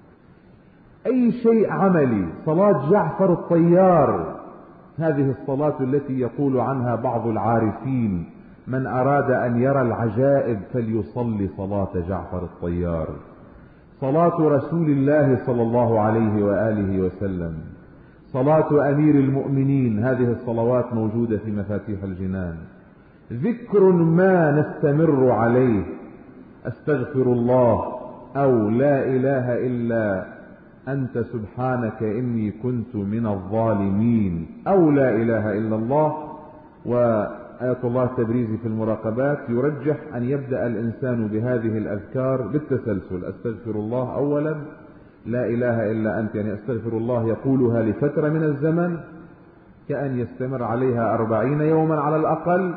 أي شيء عملي، صلاة جعفر الطيار، هذه الصلاة التي يقول عنها بعض العارفين: من أراد أن يرى العجائب فليصلي صلاة جعفر الطيار. صلاة رسول الله صلى الله عليه وآله وسلم، صلاة أمير المؤمنين، هذه الصلوات موجودة في مفاتيح الجنان. ذكر ما نستمر عليه: أستغفر الله، أو لا إله إلا أنت سبحانك إني كنت من الظالمين، أو لا إله إلا الله. وآية الله التبريزي في المراقبات يرجح أن يبدأ الإنسان بهذه الأذكار بالتسلسل: أستغفر الله أولا، لا إله إلا أنت، يعني أستغفر الله يقولها لفترة من الزمن كأن يستمر عليها أربعين يوما على الأقل.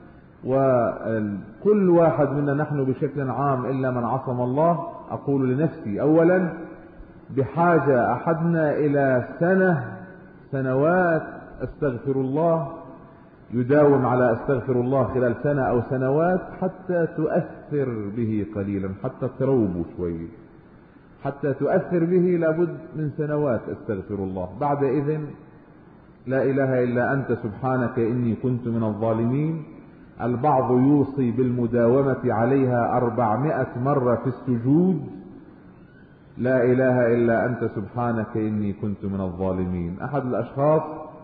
وكل واحد منا، نحن بشكل عام إلا من عصم الله، أقول لنفسي أولا بحاجة أحدنا إلى سنة سنوات أستغفر الله، يداوم على أستغفر الله خلال سنة أو سنوات حتى تؤثر به قليلا، حتى تروب شوي، حتى تؤثر به لابد من سنوات أستغفر الله. بعد إذن لا إله إلا أنت سبحانك إني كنت من الظالمين. البعض يوصي بالمداومة عليها أربعمائة مرة في السجود: لا إله إلا أنت سبحانك إني كنت من الظالمين. أحد الأشخاص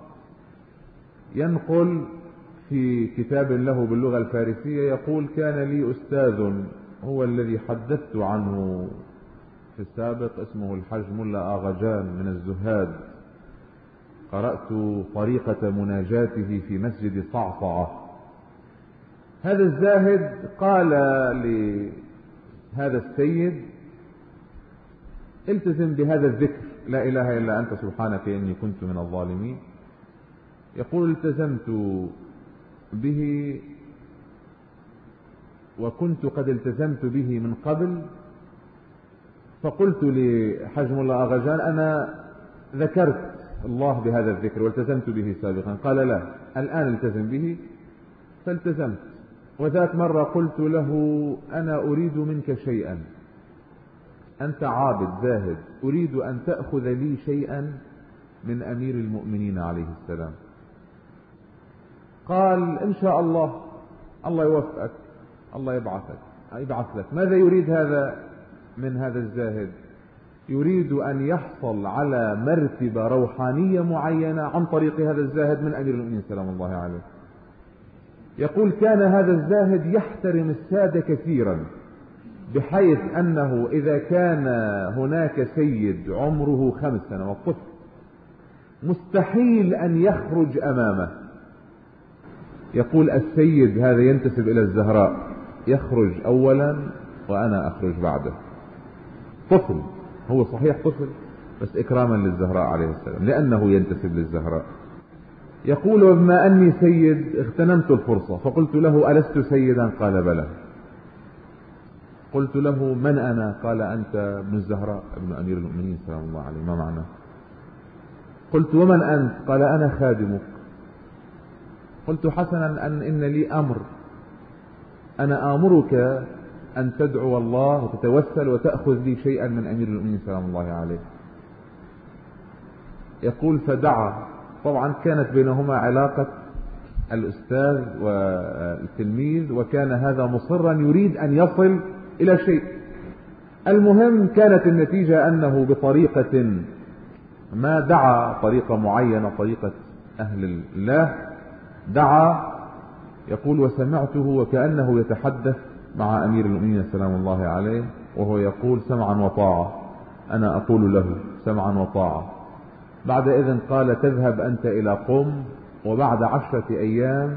ينقل في كتاب له باللغة الفارسية يقول: كان لي أستاذ هو الذي حدثت عنه في السابق، اسمه الحج ملا آغجان من الزهاد. قرأت طريقة مناجاته في مسجد صعصعة. هذا الزاهد قال لهذا السيد: التزم بهذا الذكر، لا إله إلا أنت سبحانك إني كنت من الظالمين. يقول: التزمت به وكنت قد التزمت به من قبل، فقلت لحج ملا آغجان: أنا ذكرت الله بهذا الذكر والتزمت به سابقا. قال: لا، الآن التزم به. فالتزمت وذات مرة قلت له: أنا أريد منك شيئا، أنت عابد زاهد، أريد أن تأخذ لي شيئا من أمير المؤمنين عليه السلام. قال: إن شاء الله، الله يوفقك، الله يبعثك يبعث لك. ماذا يريد هذا من هذا الزاهد؟ يريد أن يحصل على مرتبة روحانية معينة عن طريق هذا الزاهد من أمير المؤمنين سلام الله عليه. يقول: كان هذا الزاهد يحترم السادة كثيرا، بحيث أنه إذا كان هناك سيد عمره خمس سنوات طفل مستحيل أن يخرج أمامه. يقول: السيد هذا ينتسب إلى الزهراء، يخرج أولا وأنا أخرج بعده. طفل، هو صحيح طفل، بس إكراما للزهراء عليه السلام لأنه ينتسب للزهراء. يقول: وبما أني سيد اغتنمت الفرصة فقلت له: ألست سيدا؟ قال: بلى. قلت له: من أنا؟ قال: أنت ابن الزهراء ابن أمير المؤمنين سلام الله عليه. ما معنى؟ قلت: ومن أنت؟ قال: أنا خادمك. قلت: حسنا، أن إن لي أمر، أنا آمرك أن تدعو الله وتتوسل وتأخذ لي شيئا من أمير المؤمنين سلام الله عليه. يقول: فدعا. طبعا كانت بينهما علاقة الأستاذ والتلميذ، وكان هذا مصرا يريد أن يصل إلى شيء. المهم كانت النتيجة أنه بطريقة ما دعا، طريقة معينة، طريقة أهل الله، دعا. يقول: وسمعته وكأنه يتحدث مع أمير المؤمنين سلام الله عليه، وهو يقول: سمعا وطاعة، أنا أقول له سمعا وطاعة. بعد إذن قال: تذهب أنت إلى قم، وبعد عشرة أيام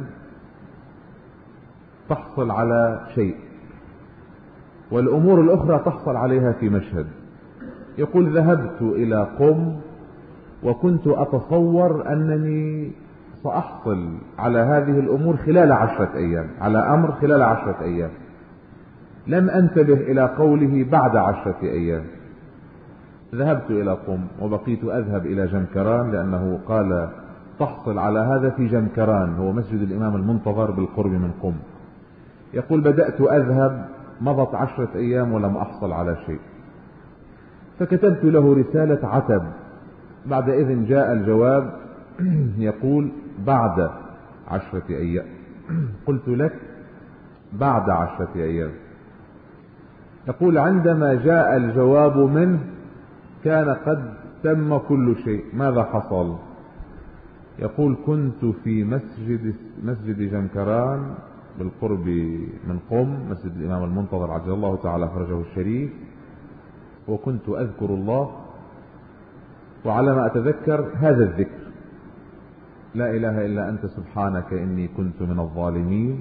تحصل على شيء، والأمور الأخرى تحصل عليها في مشهد. يقول: ذهبت إلى قم وكنت أتصور أنني سأحصل على هذه الأمور خلال عشرة أيام، على أمر خلال عشرة أيام. لم أنتبه إلى قوله بعد عشرة أيام. ذهبت إلى قم وبقيت أذهب إلى جمكران، لأنه قال تحصل على هذا في جمكران، هو مسجد الإمام المنتظر بالقرب من قم. يقول: بدأت أذهب، مضت عشرة أيام ولم أحصل على شيء، فكتبت له رسالة عتب. بعد إذن جاء الجواب، يقول: بعد عشرة أيام. قلت لك بعد عشرة أيام. يقول: عندما جاء الجواب منه كان قد تم كل شيء. ماذا حصل؟ يقول: كنت في مسجد مسجد جمكران بالقرب من قم، مسجد الإمام المنتظر عجل الله تعالى فرجه الشريف، وكنت أذكر الله، وعلى ما أتذكر هذا الذكر: لا إله إلا أنت سبحانك إني كنت من الظالمين.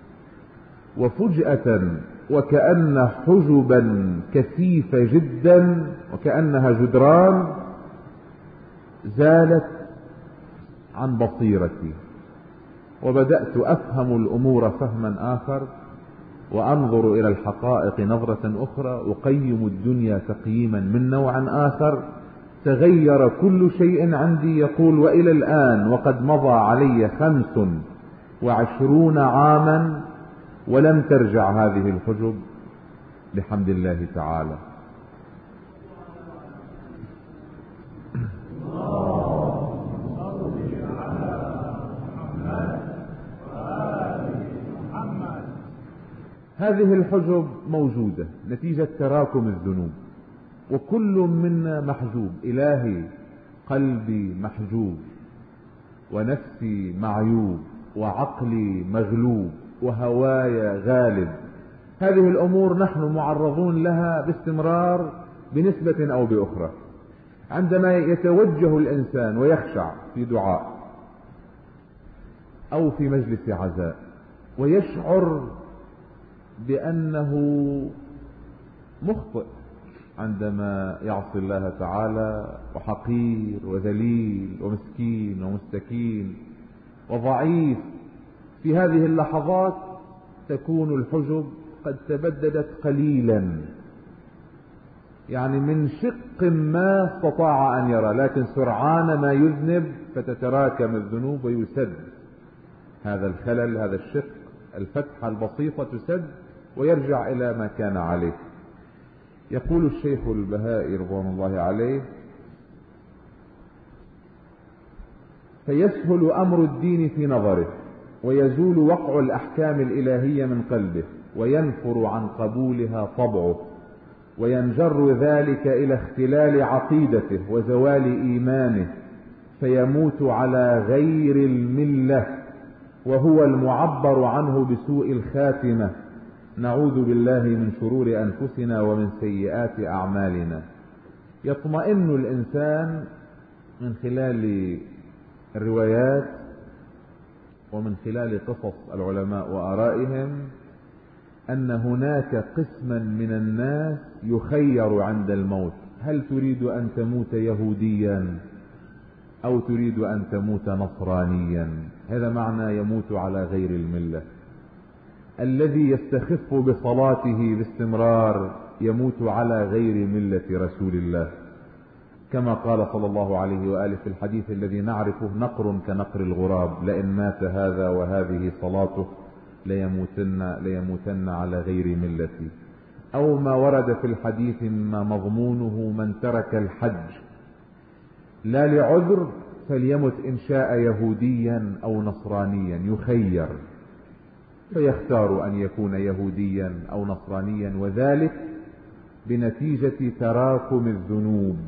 وفجأة وكأن حجبا كثيفة جدا وكأنها جدران زالت عن بصيرتي، وبدأت أفهم الأمور فهما آخر، وأنظر إلى الحقائق نظرة أخرى، أقيم الدنيا تقييما من نوع آخر. تغير كل شيء عندي. يقول: وإلى الآن وقد مضى علي خمس وعشرون عاما ولم ترجع هذه الحجب بحمد الله تعالى. هذه الحجب موجودة نتيجة تراكم الذنوب، وكل منا محجوب. إلهي قلبي محجوب، ونفسي معيوب، وعقلي مغلوب، وهواي غالب. هذه الأمور نحن معرضون لها باستمرار بنسبة أو بأخرى. عندما يتوجه الإنسان ويخشع في دعاء أو في مجلس عزاء ويشعر بأنه مخطئ عندما يعصي الله تعالى، وحقير وذليل ومسكين ومستكين وضعيف، في هذه اللحظات تكون الحجب قد تبددت قليلا، يعني من شق ما استطاع أن يرى، لكن سرعان ما يذنب فتتراكم الذنوب ويسد هذا الخلل، هذا الشق الفتحة البسيطة تسد ويرجع إلى ما كان عليه. يقول الشيخ البهائي رضوان الله عليه: فيسهل أمر الدين في نظره، ويزول وقع الأحكام الإلهية من قلبه، وينفر عن قبولها طبعه، وينجر ذلك إلى اختلال عقيدته وزوال إيمانه، فيموت على غير الملة، وهو المعبر عنه بسوء الخاتمة. نعوذ بالله من شرور أنفسنا ومن سيئات أعمالنا. يطمئن الإنسان من خلال الروايات ومن خلال قصص العلماء وآرائهم أن هناك قسما من الناس يخير عند الموت: هل تريد أن تموت يهوديا أو تريد أن تموت نصرانيا؟ هذا معنى يموت على غير الملة. الذي يستخف بصلاته باستمرار يموت على غير ملة رسول الله، كما قال صلى الله عليه وآله في الحديث الذي نعرفه: نقر كنقر الغراب، لئن مات هذا وهذه صلاته ليموتن, ليموتن على غير ملتي. أو ما ورد في الحديث ما مضمونه: من ترك الحج لا لعذر فليمت إن شاء يهوديا أو نصرانيا. يخير فيختار أن يكون يهوديا أو نصرانيا، وذلك بنتيجة تراكم الذنوب.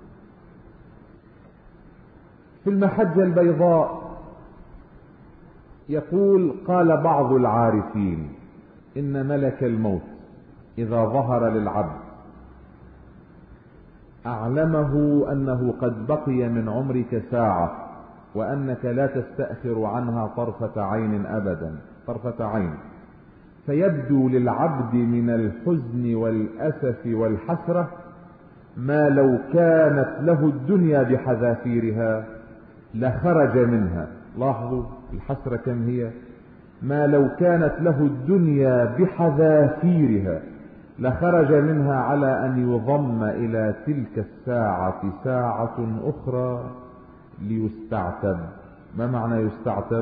في المحجة البيضاء يقول: قال بعض العارفين إن ملك الموت إذا ظهر للعبد أعلمه أنه قد بقي من عمرك ساعة، وأنك لا تستأخر عنها طرفة عين أبدا، طرفة عين، فيبدو للعبد من الحزن والأسف والحسرة ما لو كانت له الدنيا بحذافيرها لخرج منها. لاحظوا الحسرة كم هي: ما لو كانت له الدنيا بحذافيرها لخرج منها على أن يضم إلى تلك الساعة ساعة أخرى ليستعتب. ما معنى يستعتب؟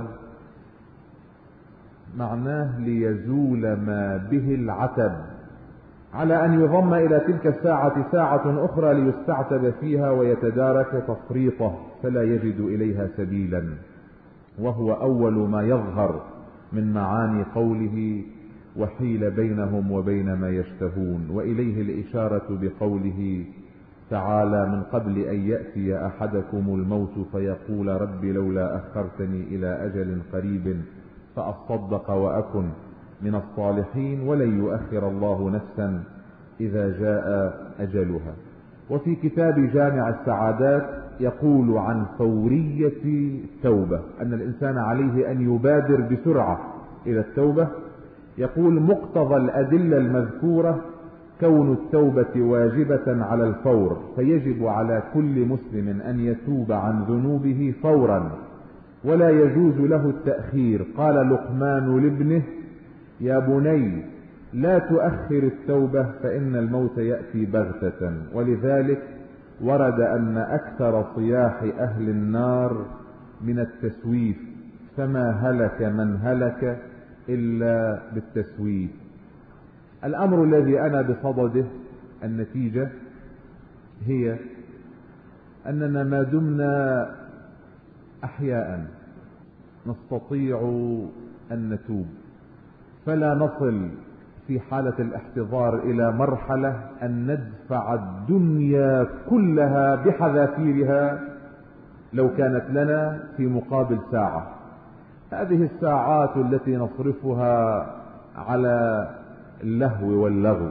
معناه ليزول ما به العتب، على أن يضم إلى تلك الساعة ساعة أخرى ليستعتب فيها ويتدارك تفريطه فلا يجد إليها سبيلا، وهو أول ما يظهر من معاني قوله: وحيل بينهم وبين ما يشتهون. وإليه الإشارة بقوله تعالى: من قبل أن يأتي أحدكم الموت فيقول رب لولا أخرتني إلى أجل قريب فأصدق وأكن من الصالحين ولن يؤخر الله نفسا إذا جاء أجلها. وفي كتاب جامع السعادات يقول عن فورية التوبة، أن الإنسان عليه أن يبادر بسرعة إلى التوبة. يقول: مقتضى الأدلة المذكورة كون التوبة واجبة على الفور، فيجب على كل مسلم أن يتوب عن ذنوبه فورا ولا يجوز له التأخير. قال لقمان لابنه: يا بني لا تؤخر التوبة فإن الموت يأتي بغتة. ولذلك ورد أن أكثر صياح أهل النار من التسويف، فما هلك من هلك إلا بالتسويف. الأمر الذي أنا بصدده النتيجة هي أننا ما دمنا أحياء نستطيع أن نتوب، فلا نصل في حالة الاحتضار إلى مرحلة أن ندفع الدنيا كلها بحذافيرها لو كانت لنا في مقابل ساعة. هذه الساعات التي نصرفها على اللهو واللغو.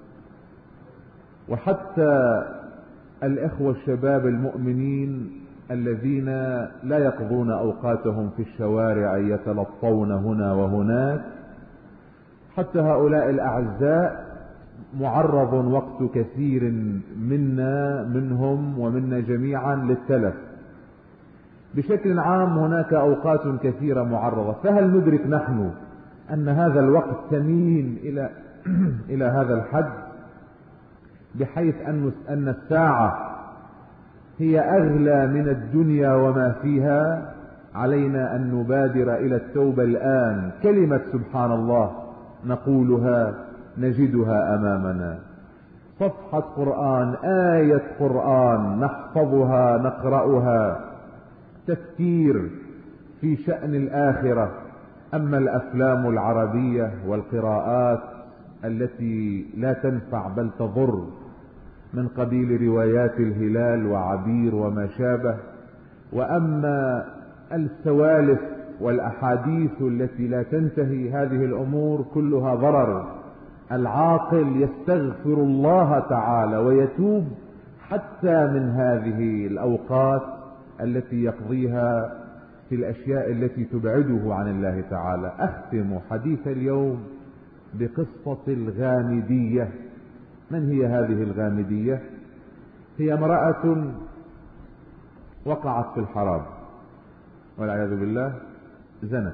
وحتى الإخوة الشباب المؤمنين الذين لا يقضون أوقاتهم في الشوارع يتلطون هنا وهناك، حتى هؤلاء الأعزاء معرض وقت كثير منا منهم ومنا جميعا للتلف. بشكل عام هناك أوقات كثيرة معرضة، فهل ندرك نحن أن هذا الوقت ثمين إلى إلى هذا الحد، بحيث أن الساعة هي أغلى من الدنيا وما فيها؟ علينا أن نبادر إلى التوبة الآن. كلمة سبحان الله نقولها نجدها أمامنا، صفحة قرآن، آية قرآن نحفظها نقرأها، تفكير في شأن الآخرة. أما الأفلام العربية والقراءات التي لا تنفع بل تضر من قبيل روايات الهلال وعبير وما شابه، وأما السوالف والأحاديث التي لا تنتهي، هذه الأمور كلها ضرر. العاقل يستغفر الله تعالى ويتوب حتى من هذه الأوقات التي يقضيها في الأشياء التي تبعده عن الله تعالى. أختم حديث اليوم بقصة الغامدية. من هي هذه الغامدية؟ هي امرأة وقعت في الحرام والعياذ بالله، زنت،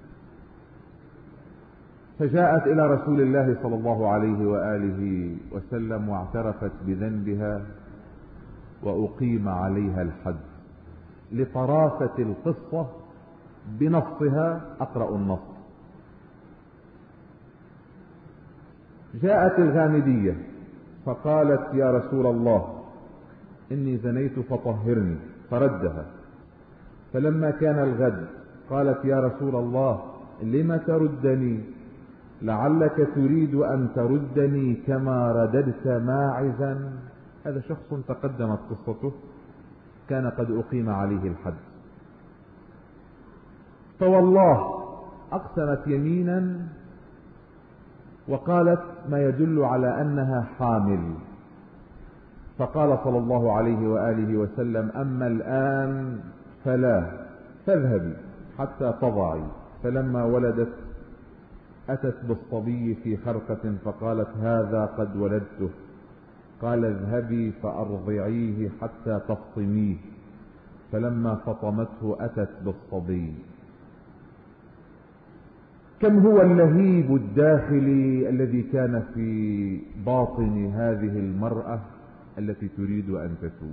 فجاءت إلى رسول الله صلى الله عليه وآله وسلم واعترفت بذنبها وأقيم عليها الحد. لطرافة القصة بنصها أقرأ النص. جاءت الغامدية فقالت يا رسول الله إني زنيت فطهرني، فردها. فلما كان الغد قالت يا رسول الله لم تردني؟ لعلك تريد أن تردني كما رددت ماعزا. هذا شخص تقدمت قصته، كان قد أقيم عليه الحد، فوالله أقسمت يمينا وقالت ما يدل على أنها حامل. فقال صلى الله عليه وآله وسلم أما الآن فلا، فاذهبي حتى تضعي. فلما ولدت أتت بالصبي في خرقة فقالت هذا قد ولدته. قال اذهبي فأرضعيه حتى تفطميه. فلما فطمته أتت بالصبي. كم هو اللهيب الداخلي الذي كان في باطن هذه المرأة التي تريد أن تتوب.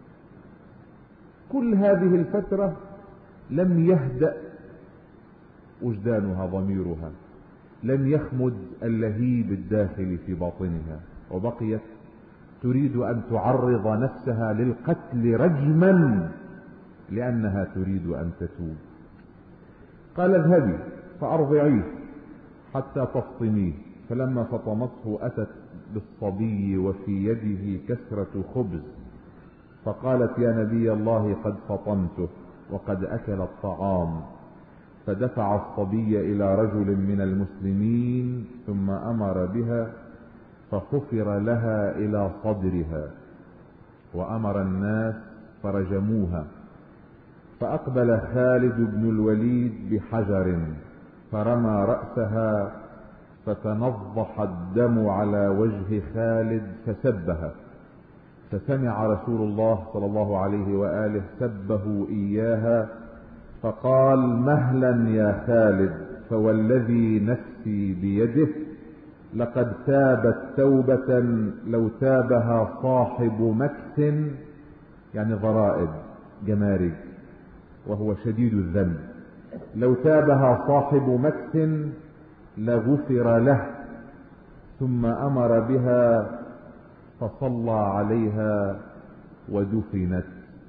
كل هذه الفترة لم يهدأ وجدانها، ضميرها لم يخمد اللهيب الداخلي في باطنها، وبقيت تريد أن تعرض نفسها للقتل رجما لأنها تريد أن تتوب. قال اذهبي فأرضعيه حتى تفطميه. فلما فطمته أتت بالصبي وفي يده كسرة خبز، فقالت يا نبي الله قد فطمته وقد أكل الطعام. فدفع الصبي إلى رجل من المسلمين ثم أمر بها فحفر لها إلى صدرها، وأمر الناس فرجموها. فأقبل خالد بن الوليد بحجر فرمى رأسها فتنضح الدم على وجه خالد فسبها. فسمع رسول الله صلى الله عليه وآله سبه إياها فقال مهلا يا خالد، فوالذي نفسي بيده لقد تابت توبة لو تابها صاحب مكس، يعني ضرائب جمارك، وهو شديد الذنب، لو تابها صاحب مكس لغفر له. ثم أمر بها فصلى عليها ودفنت.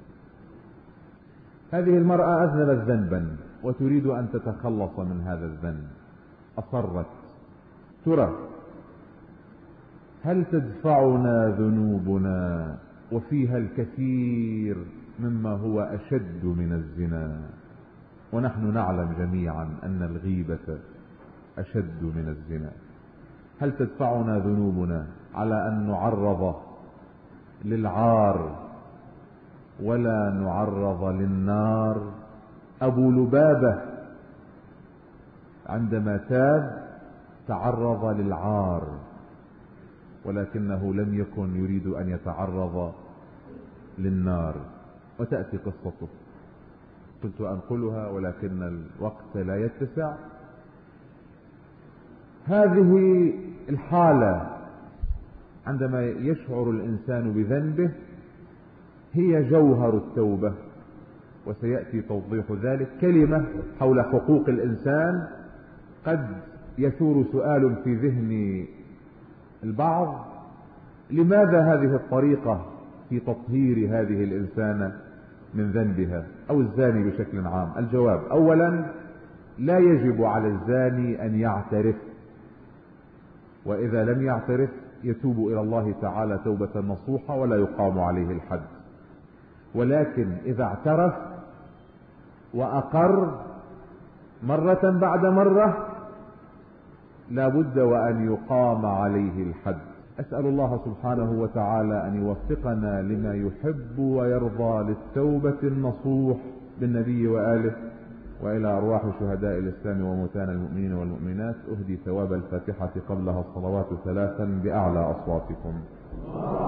هذه المرأة أذنبت ذنبا وتريد أن تتخلص من هذا الذنب، أصرت. ترى هل تدفعنا ذنوبنا وفيها الكثير مما هو أشد من الزنا؟ ونحن نعلم جميعا أن الغيبة أشد من الزنا. هل تدفعنا ذنوبنا على أن نعرض للعار ولا نعرض للنار؟ أبو لبابة عندما تاب تعرض للعار ولكنه لم يكن يريد أن يتعرض للنار، وتأتي قصته. كنت أنقلها ولكن الوقت لا يتسع. هذه الحالة عندما يشعر الإنسان بذنبه هي جوهر التوبة وسيأتي توضيح ذلك. كلمة حول حقوق الإنسان. قد يثور سؤال في ذهن البعض: لماذا هذه الطريقة في تطهير هذه الإنسانة من ذنبها أو الزاني بشكل عام؟ الجواب: أولا، لا يجب على الزاني أن يعترف، وإذا لم يعترف يتوب إلى الله تعالى توبة نصوحة ولا يقام عليه الحد. ولكن إذا اعترف وأقر مرة بعد مرة لا بد وأن يقام عليه الحد. أسأل الله سبحانه وتعالى أن يوفقنا لما يحب ويرضى للتوبة النصوح بالنبي وآله. وإلى أرواح شهداء الإسلام وموتانا المؤمنين والمؤمنات أهدي ثواب الفاتحة قبلها الصلوات ثلاثا بأعلى أصواتكم.